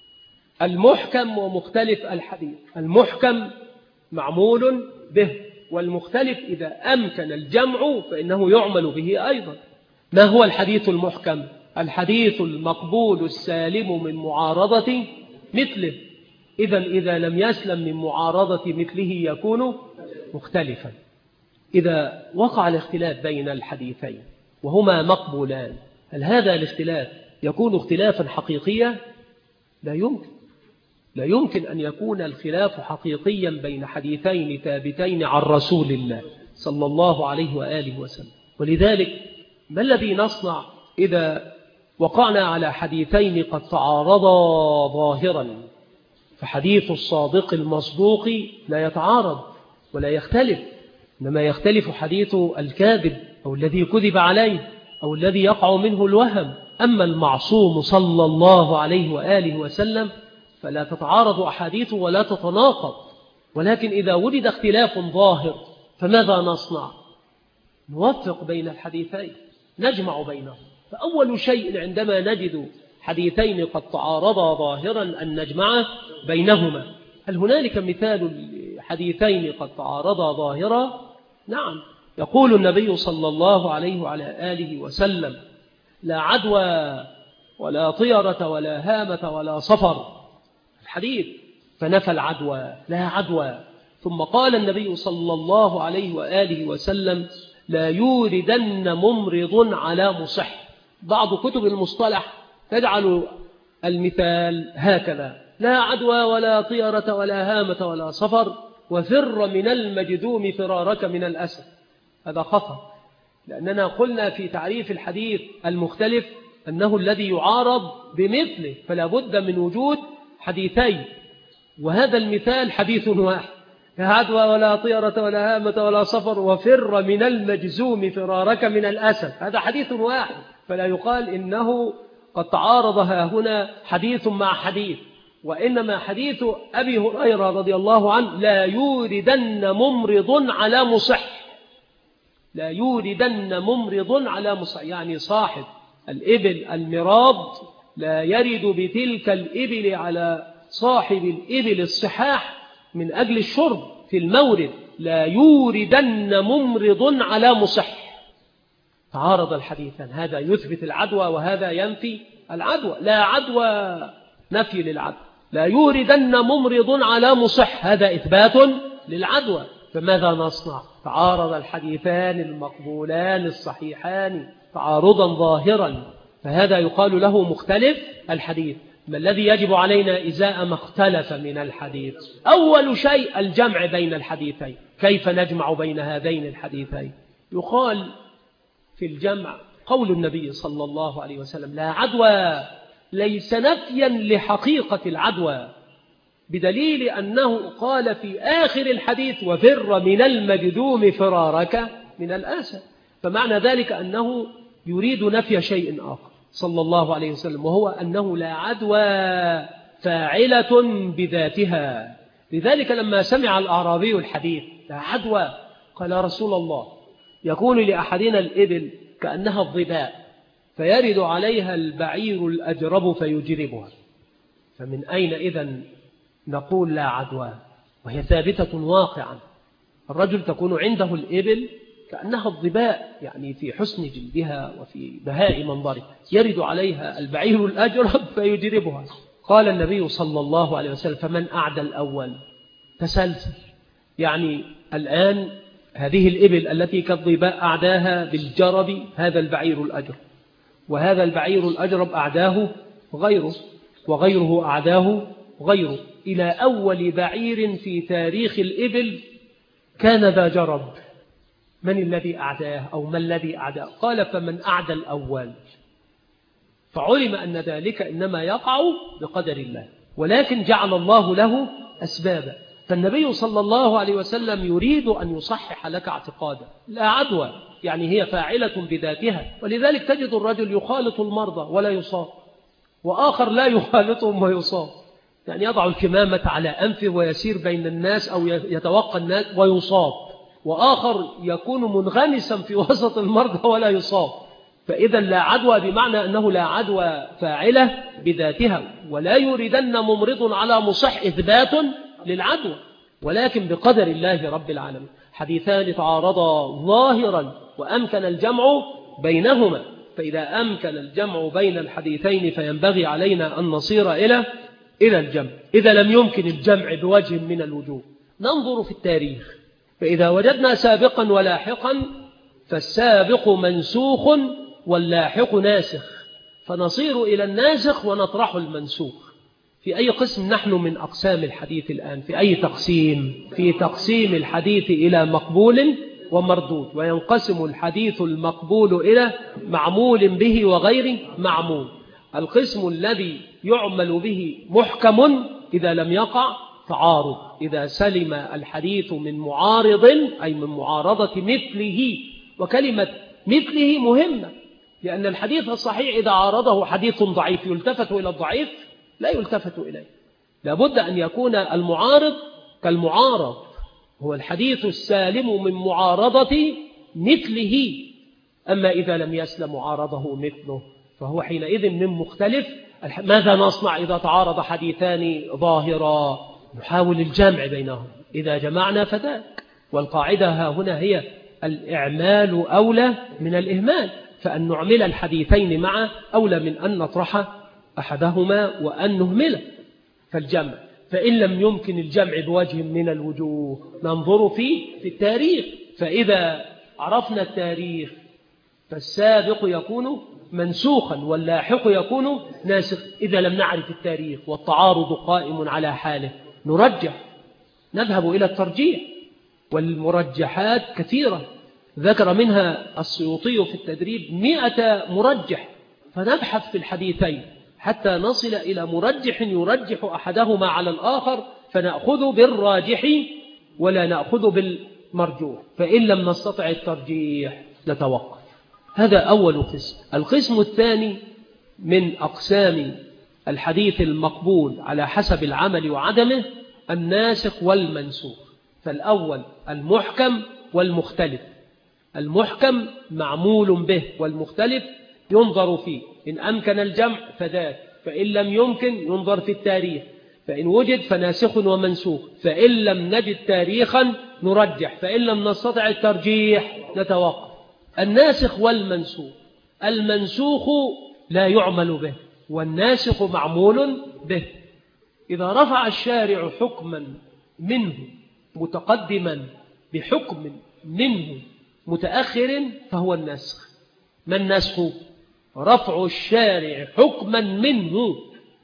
المحكم ومختلف الحديث: المحكم معمول به، والمختلف إذا أمكن الجمع فإنه يعمل به أيضا. ما هو الحديث المحكم؟ الحديث المقبول السالم من معارضة مثله. إذن إذا لم يسلم من معارضة مثله يكون مختلفا. إذا وقع الاختلاف بين الحديثين وهما مقبولان، هل هذا الاختلاف يكون اختلافا حقيقيا؟ لا يمكن لا يمكن أن يكون الخلاف حقيقيا بين حديثين ثابتين عن رسول الله صلى الله عليه وآله وسلم. ولذلك ما الذي نصنع إذا وقعنا على حديثين قد تعارضا ظاهرا؟ فحديث الصادق المصدوق لا يتعارض ولا يختلف، إنما يختلف حديث الكاذب أو الذي كذب عليه أو الذي يقع منه الوهم. أما المعصوم صلى الله عليه وآله وسلم فلا تتعارض أحاديثه ولا تتناقض. ولكن إذا وجد اختلاف ظاهر فماذا نصنع؟ نوفق بين الحديثين، نجمع بينهم. فأول شيء عندما نجد حديثين قد تعارضا ظاهرا أن نجمع بينهما. هل هنالك مثال حديثين قد تعارضا ظاهرا؟ نعم، يقول النبي صلى الله عليه وعلى آله وسلم: لا عدوى ولا طيرة ولا هامة ولا صفر. الحديث فنفى العدوى، لا عدوى. ثم قال النبي صلى الله عليه وآله وسلم: لا يوردن ممرض على مصح. بعض كتب المصطلح تجعل المثال هكذا: لا عدوى ولا طيرة ولا هامة ولا صفر، وفر من المجذوم فرارك من الأسد. هذا خطأ، لأننا قلنا في تعريف الحديث المختلف أنه الذي يعارض بمثله، فلا بد من وجود حديثين، وهذا المثال حديث واحد: لا عدوى ولا طيرة ولا هامة ولا صفر، وفر من المجزوم فرارك من الأسد. هذا حديث واحد، فلا يقال إنه قد تعارض هنا حديث مع حديث. وإنما حديث أبي هريرة رضي الله عنه: لا يوردن ممرض على مصح. لا يوردن ممرض على مصح، يعني صاحب الإبل المراض لا يرد بتلك الإبل على صاحب الإبل الصحاح من أجل الشرب في المورد. لا يوردن ممرض على مصح. تعارض الحديثان، هذا يثبت العدوى وهذا ينفي العدوى. لا عدوى، نفي للعدوى. لا يوردن ممرض على مصح، هذا إثبات للعدوى. فماذا نصنع؟ تعارض الحديثان المقبولان الصحيحان تعارضا ظاهرا، فهذا يقال له مختلف الحديث. ما الذي يجب علينا إزاء ما اختلف من الحديث؟ أول شيء الجمع بين الحديثين. كيف نجمع بين هذين الحديثين؟ يقال في الجمع قول النبي صلى الله عليه وسلم: لا عدوى، ليس نفيا لحقيقة العدوى، بدليل أنه قال في آخر الحديث: وفر من المجذوم فرارك من الأسد. فمعنى ذلك أنه يريد نفي شيء آخر صلى الله عليه وسلم، وهو أنه لا عدوى فاعلة بذاتها. لذلك لما سمع الأعرابي الحديث لا عدوى قال: يا رسول الله، يكون لأحدنا الإبل كأنها الظباء فيرد عليها البعير الأجرب فيجربها، فمن أين إذن نقول لا عدوى وهي ثابتة واقعا؟ الرجل تكون عنده الإبل كأنها الظباء، يعني في حسن جلدها وفي بهاء منظرها، يرد عليها البعير الأجرب فيجربها. قال النبي صلى الله عليه وسلم: فمن أعدى الأول؟ تسلسل، يعني الآن هذه الإبل التي كالظباء أعداها بالجرب هذا البعير الأجرب، وهذا البعير الأجرب أعداه غيره، وغيره أعداه غيره، إلى أول بعير في تاريخ الإبل كان ذا جرب. من الذي أعداه أو ما الذي أعداه؟ قال: فمن أعدى الأول. فعلم أن ذلك إنما يقع بقدر الله، ولكن جعل الله له أسبابا. فالنبي صلى الله عليه وسلم يريد أن يصحح لك اعتقادا لا عدوى، يعني هي فاعلة بذاتها. ولذلك تجد الرجل يخالط المرضى ولا يصاب، وآخر لا يخالطهم ويصاب، يعني يضع الكمامة على أنفه ويسير بين الناس أو يتوقى الناس ويصاب، وآخر يكون منغمسا في وسط المرضى ولا يصاب. فإذا لا عدوى بمعنى أنه لا عدوى فاعلة بذاتها. ولا يريدن ممرض على مصح إثبات للعدوى، ولكن بقدر الله رب العالمين. حديثان تعارضا ظاهرا وأمكن الجمع بينهما، فإذا أمكن الجمع بين الحديثين فينبغي علينا أن نصير إلى إلى الجمع. إذا لم يمكن الجمع بوجه من الوجوه ننظر في التاريخ، فإذا وجدنا سابقا ولاحقا فالسابق منسوخ واللاحق ناسخ، فنصير إلى الناسخ ونطرح المنسوخ. في أي قسم نحن من أقسام الحديث الآن؟ في أي تقسيم؟ في تقسيم الحديث إلى مقبول ومردود، وينقسم الحديث المقبول إلى معمول به وغير معمول. القسم الذي يعمل به محكم إذا لم يقع تعارض، إذا سلم الحديث من معارض أي من معارضة مثله. وكلمة مثله مهمة، لأن الحديث الصحيح إذا عارضه حديث ضعيف يلتفت إلى الضعيف؟ لا يلتفت إليه. لابد أن يكون المعارض كالمعارض، هو الحديث السالم من معارضة مثله. أما إذا لم يسلم معارضه مثله فهو حينئذ من مختلف. ماذا نصنع إذا تعارض حديثان ظاهرا؟ نحاول الجمع بينهم، إذا جمعنا فذاك. والقاعدة ها هنا هي الإعمال أولى من الإهمال، فأن نعمل الحديثين معا أولى من أن نطرح أحدهما وأن نهمله. فالجمع، فإن لم يمكن الجمع بوجه من الوجوه ننظر فيه في التاريخ، فإذا عرفنا التاريخ فالسابق يكون منسوخا واللاحق يكون ناسخ. إذا لم نعرف التاريخ والتعارض قائم على حاله نرجح، نذهب إلى الترجيح، والمرجحات كثيرة ذكر منها السيوطي في التدريب مئة مرجح، فنبحث في الحديثين حتى نصل إلى مرجح يرجح أحدهما على الآخر، فنأخذ بالراجح ولا نأخذ بالمرجوح. فإن لم نستطع الترجيح نتوقف. هذا أول قسم. القسم الثاني من أقسام الحديث المقبول على حسب العمل وعدمه الناسخ والمنسوخ. فالأول المحكم والمختلف. المحكم معمول به، والمختلف ينظر فيه، إن أمكن الجمع فذاك، فإن لم يمكن ينظر في التاريخ، فإن وجد فناسخ ومنسوخ، فإن لم نجد تاريخا نرجح، فإن لم نستطع الترجيح نتوقف. الناسخ والمنسوخ. المنسوخ لا يعمل به، والناسخ معمول به. إذا رفع الشارع حكما منه متقدما بحكم منه متأخر فهو النسخ. ما النسخ؟ رفع الشارع حكما منه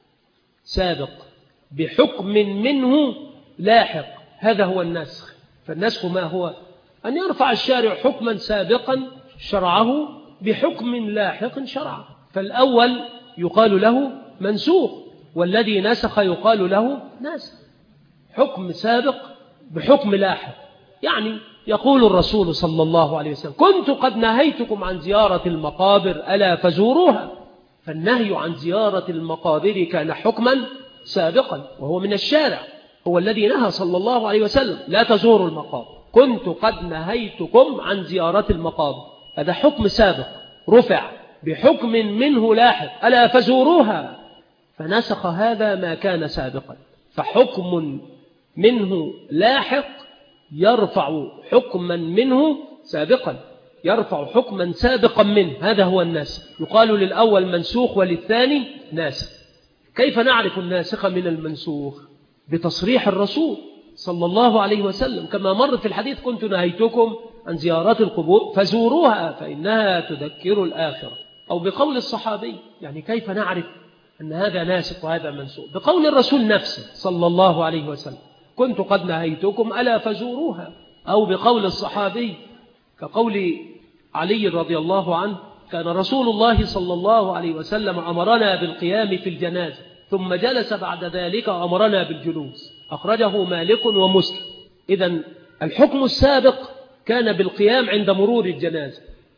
سابق بحكم منه لاحق، هذا هو النسخ. فالنسخ ما هو؟ أن يرفع الشارع حكما سابقا شرعه بحكم لاحق شرعه. فالأول يقال له منسوخ، والذي نسخ يقال له ناسخ. حكم سابق بحكم لاحق، يعني يقول الرسول صلى الله عليه وسلم: كنت قد نهيتكم عن زيارة المقابر ألا فزوروها. فالنهي عن زيارة المقابر كان حكما سابقا وهو من الشارع، هو الذي نهى صلى الله عليه وسلم: لا تزوروا المقابر. كنت قد نهيتكم عن زيارة المقابر، هذا حكم سابق رفع بحكم منه لاحق: ألا فزوروها. فنسخ هذا ما كان سابقا. فحكم منه لاحق يرفع حكما منه سابقا، يرفع حكما سابقا منه، هذا هو الناسخ. يقال للأول منسوخ وللثاني ناسخ. كيف نعرف الناسخ من المنسوخ؟ بتصريح الرسول صلى الله عليه وسلم، كما مر في الحديث: كنت نهيتكم عن زيارات القبور فزوروها فإنها تذكر الآخرة. أو بقول الصحابي. يعني كيف نعرف أن هذا ناسخ وهذا منسوخ؟ بقول الرسول نفسه صلى الله عليه وسلم: كنت قد نهيتكم ألا فزوروها. أو بقول الصحابي كقول علي رضي الله عنه: كان رسول الله صلى الله عليه وسلم أمرنا بالقيام في الجنازة ثم جلس بعد ذلك أمرنا بالجلوس. أخرجه مالك ومسلم. إذن الحكم السابق كان بالقيام عند مرور الجنازة،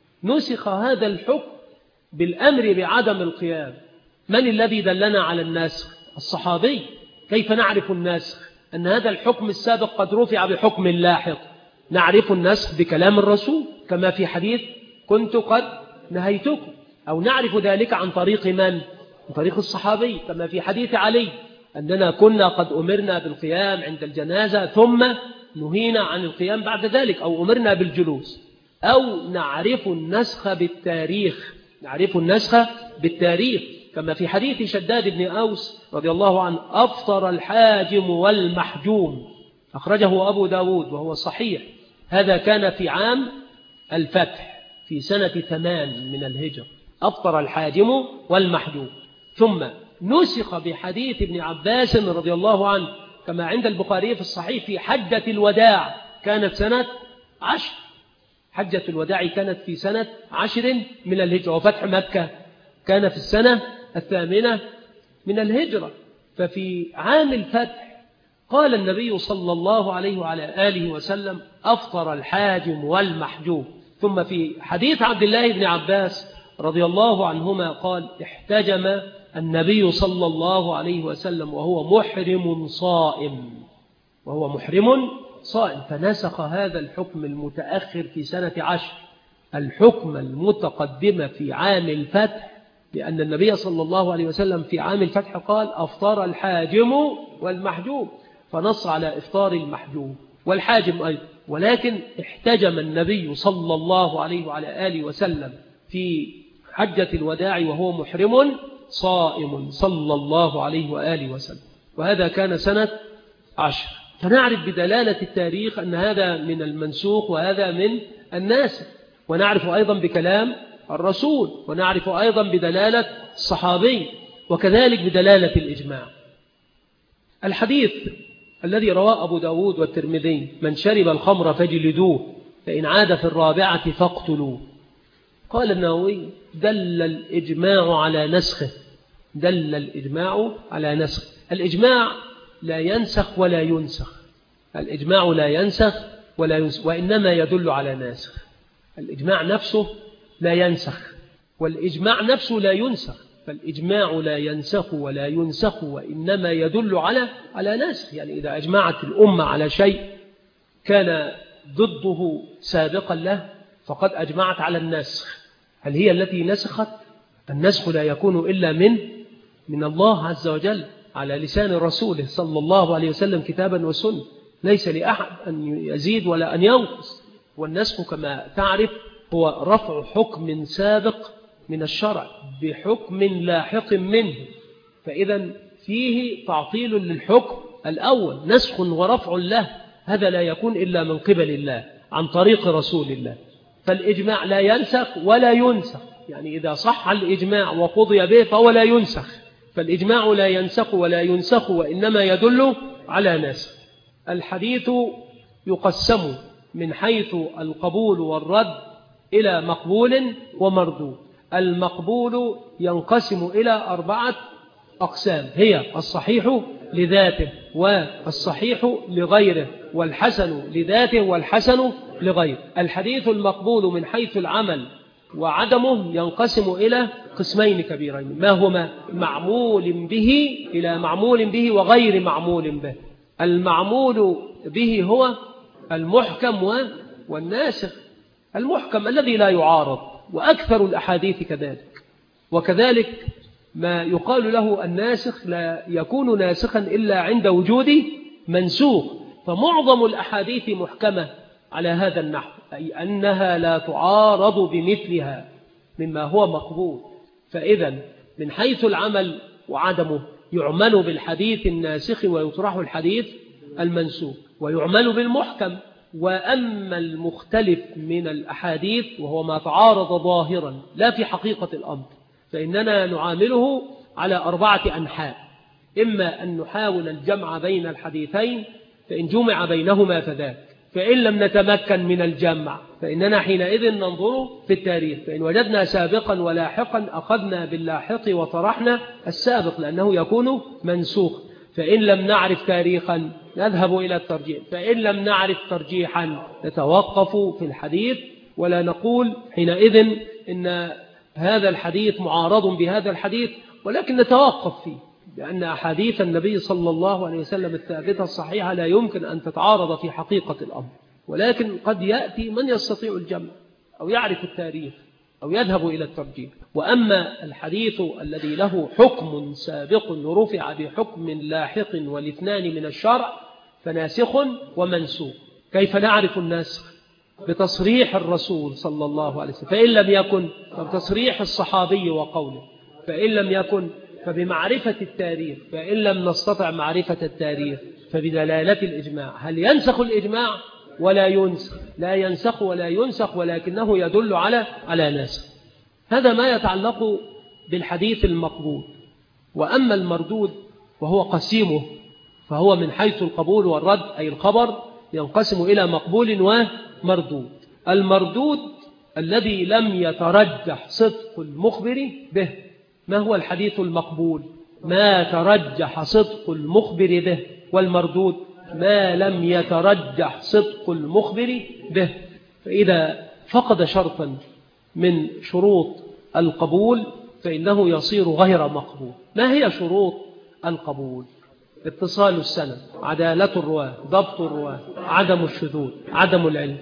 نسخ هذا الحكم بالأمر بعدم القيام. من الذي دلنا على الناسخ؟ الصحابي. كيف نعرف الناسخ؟ أن هذا الحكم السابق قد رفع بحكم لاحق. نعرف النسخ بكلام الرسول كما في حديث: كنت قد نهيتكم. أو نعرف ذلك عن طريق من؟ عن طريق الصحابي كما في حديث علي أننا كنا قد أمرنا بالقيام عند الجنازة ثم نهينا عن القيام بعد ذلك، أو أمرنا بالجلوس. أو نعرف النسخ بالتاريخ، نعرف النسخ بالتاريخ كما في حديث شداد بن أوس رضي الله عنه: أفطر الحاجم والمحجوم. أخرجه أبو داود وهو صحيح. هذا كان في عام الفتح في سنة ثمان من الهجرة. أفطر الحاجم والمحجوم. ثم نسخ بحديث ابن عباس رضي الله عنه كما عند البخاري في الصحيح في حجة الوداع، كانت سنة عشر. حجة الوداع كانت في سنة عشر من الهجرة، وفتح مكة كان في السنة الثامنة من الهجرة. ففي عام الفتح قال النبي صلى الله عليه وعلى آله وسلم: أفطر الحاجم والمحجوم. ثم في حديث عبد الله بن عباس رضي الله عنهما قال: احتجم النبي صلى الله عليه وسلم وهو محرم صائم، وهو محرم صائم. فنسخ هذا الحكم المتأخر في سنة عشر الحكم المتقدم في عام الفتح، لأن النبي صلى الله عليه وسلم في عام الفتح قال: أفطر الحاجم والمحجوم، فنص على إفطار المحجوم والحاجم أيضا. ولكن احتجم النبي صلى الله عليه وعلى آله وسلم في حجة الوداع وهو محرم صائم صلى الله عليه وآله وسلم، وهذا كان سنة عشر. فنعرف بدلالة التاريخ أن هذا من المنسوخ وهذا من الناسخ. ونعرف أيضا بكلام الرسول، ونعرف أيضا بدلالة الصحابي، وكذلك بدلالة الإجماع. الحديث الذي رواه أبو داود والترمذي: من شرب الخمر فجلدوه فإن عاد في الرابعة فاقتلوه. قال النووي: دل الإجماع على نسخه، دل الإجماع على نسخ. الإجماع لا ينسخ ولا ينسخ، الإجماع لا ينسخ ولا ينسخ، وإنما يدل على ناسخ. الإجماع نفسه لا ينسخ، والإجماع نفسه لا ينسخ. فالإجماع لا ينسخ ولا ينسخ، وإنما يدل على على ناسخ. يعني إذا أجمعت الأمة على شيء كان ضده سابقا له فقد أجمعت على النسخ. هل هي التي نسخت؟ النسخ لا يكون إلا من من الله عز وجل على لسان رسوله صلى الله عليه وسلم كتابا وسنة. ليس لأحد أن يزيد ولا أن ينقص. والنسخ كما تعرف هو رفع حكم سابق من الشرع بحكم لاحق منه. فإذا فيه تعطيل للحكم الأول، نسخ ورفع له، هذا لا يكون إلا من قبل الله عن طريق رسول الله. فالإجماع لا ينسخ ولا ينسخ، يعني إذا صح الإجماع وقضي به فهو لا ينسخ، فالإجماع لا ينسخ ولا ينسخ وإنما يدل على نسخ. الحديث يقسم من حيث القبول والرد إلى مقبول ومردود. المقبول ينقسم إلى أربعة أقسام، هي الصحيح لذاته والصحيح لغيره والحسن لذاته والحسن لغيره. الحديث المقبول من حيث العمل وعدمه ينقسم إلى قسمين كبيرين، ما هما؟ معمول به إلى معمول به وغير معمول به. المعمول به هو المحكم والناسخ. المحكم الذي لا يعارض، وأكثر الأحاديث كذلك، وكذلك ما يقال له الناسخ لا يكون ناسخا إلا عند وجود منسوخ. فمعظم الأحاديث محكمة على هذا النحو، أي أنها لا تعارض بمثلها مما هو مقبول. فإذا من حيث العمل وعدمه يعمل بالحديث الناسخ ويطرح الحديث المنسوخ، ويعمل بالمحكم. وأما المختلف من الأحاديث وهو ما تعارض ظاهرا لا في حقيقة الأمر، فإننا نعامله على أربعة أنحاء. إما أن نحاول الجمع بين الحديثين فإن جمع بينهما فذاك، فإن لم نتمكن من الجمع فإننا حينئذ ننظر في التاريخ، فإن وجدنا سابقا ولاحقا أخذنا باللاحق وطرحنا السابق لأنه يكون منسوخ. فإن لم نعرف تاريخا نذهب إلى الترجيح، فإن لم نعرف ترجيحا نتوقف في الحديث ولا نقول حينئذ إن هذا الحديث معارض بهذا الحديث، ولكن نتوقف فيه، لأن أحاديث النبي صلى الله عليه وسلم الثابتة الصحيحة لا يمكن أن تتعارض في حقيقة الأمر. ولكن قد يأتي من يستطيع الجمع أو يعرف التاريخ أو يذهب إلى الترجيح. وأما الحديث الذي له حكم سابق رفع بحكم لاحق والاثنان من الشرع فناسخ ومنسوخ. كيف نعرف الناسخ؟ بتصريح الرسول صلى الله عليه وسلم، فإن لم يكن فبتصريح الصحابي وقوله، فإن لم يكن فبمعرفة التاريخ، فإن لم نستطع معرفة التاريخ فبدلالة الإجماع. هل ينسخ الإجماع ولا ينسخ؟ لا ينسخ ولا ينسخ، ولكنه يدل على على ناسخ. هذا ما يتعلق بالحديث المقبول. وأما المردود وهو قسيمه فهو من حيث القبول والرد، أي الخبر ينقسم إلى مقبول ومردود. المردود الذي لم يترجح صدق المخبر به. ما هو الحديث المقبول؟ ما ترجح صدق المخبر به. والمردود ما لم يترجح صدق المخبر به. فإذا فقد شرطا من شروط القبول فإنه يصير غير مقبول. ما هي شروط القبول؟ اتصال السند، عدالة الرواة، ضبط الرواة، عدم الشذوذ، عدم العلم،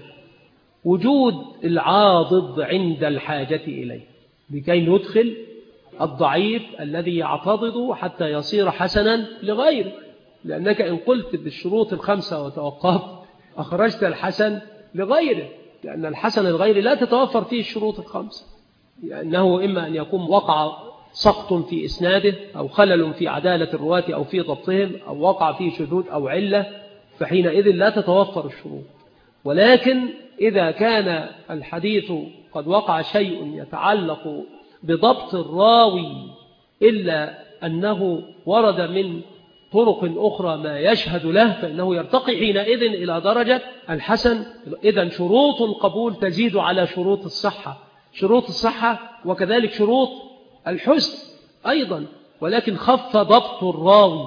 وجود العاضد عند الحاجة إليه لكي ندخل الضعيف الذي يعتضد حتى يصير حسنا لغيره. لأنك إن قلت بالشروط الخمسة وتوقفت أخرجت الحسن لغيره، لأن الحسن الغير لا تتوفر فيه الشروط الخمسة، لأنه إما أن يكون وقع سقط في إسناده أو خلل في عدالة الرواة أو في ضبطهم أو وقع فيه شذوذ أو علة، فحينئذ لا تتوفر الشروط. ولكن إذا كان الحديث قد وقع شيء يتعلق بضبط الراوي إلا أنه ورد من طرق أخرى ما يشهد له فإنه يرتقي حينئذ إلى درجة الحسن. إذن شروط القبول تزيد على شروط الصحة، شروط الصحة وكذلك شروط الحسن أيضا، ولكن خف ضبط الراوي.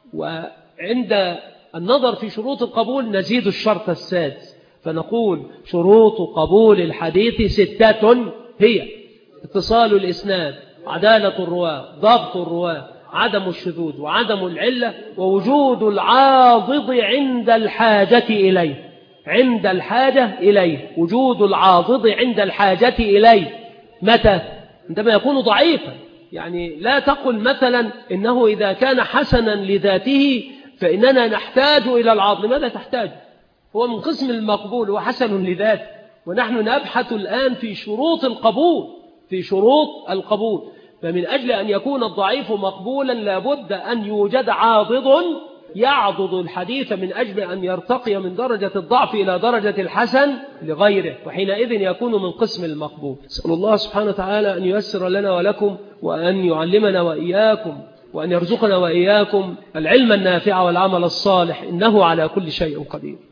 وعند النظر في شروط القبول نزيد الشرط السادس فنقول شروط قبول الحديث ستة، هي اتصال الإسناد، عدالة الرواة، ضبط الرواة، عدم الشذوذ وعدم العلة، ووجود العاضد عند الحاجة إليه. عند الحاجة إليه، وجود العاضد عند الحاجة إليه. متى؟ عندما يكون ضعيفا. يعني لا تقل مثلا إنه إذا كان حسنا لذاته فإننا نحتاج إلى العاضد. لماذا تحتاج؟ هو من قسم المقبول وحسن لذاته، ونحن نبحث الآن في شروط القبول، في شروط القبول. فمن أجل أن يكون الضعيف مقبولا لابد أن يوجد عاضد يعضد الحديث من أجل أن يرتقي من درجة الضعف إلى درجة الحسن لغيره، وحينئذ يكون من قسم المقبول. أسأل الله سبحانه وتعالى أن ييسر لنا ولكم، وأن يعلمنا وإياكم، وأن يرزقنا وإياكم العلم النافع والعمل الصالح، إنه على كل شيء قدير.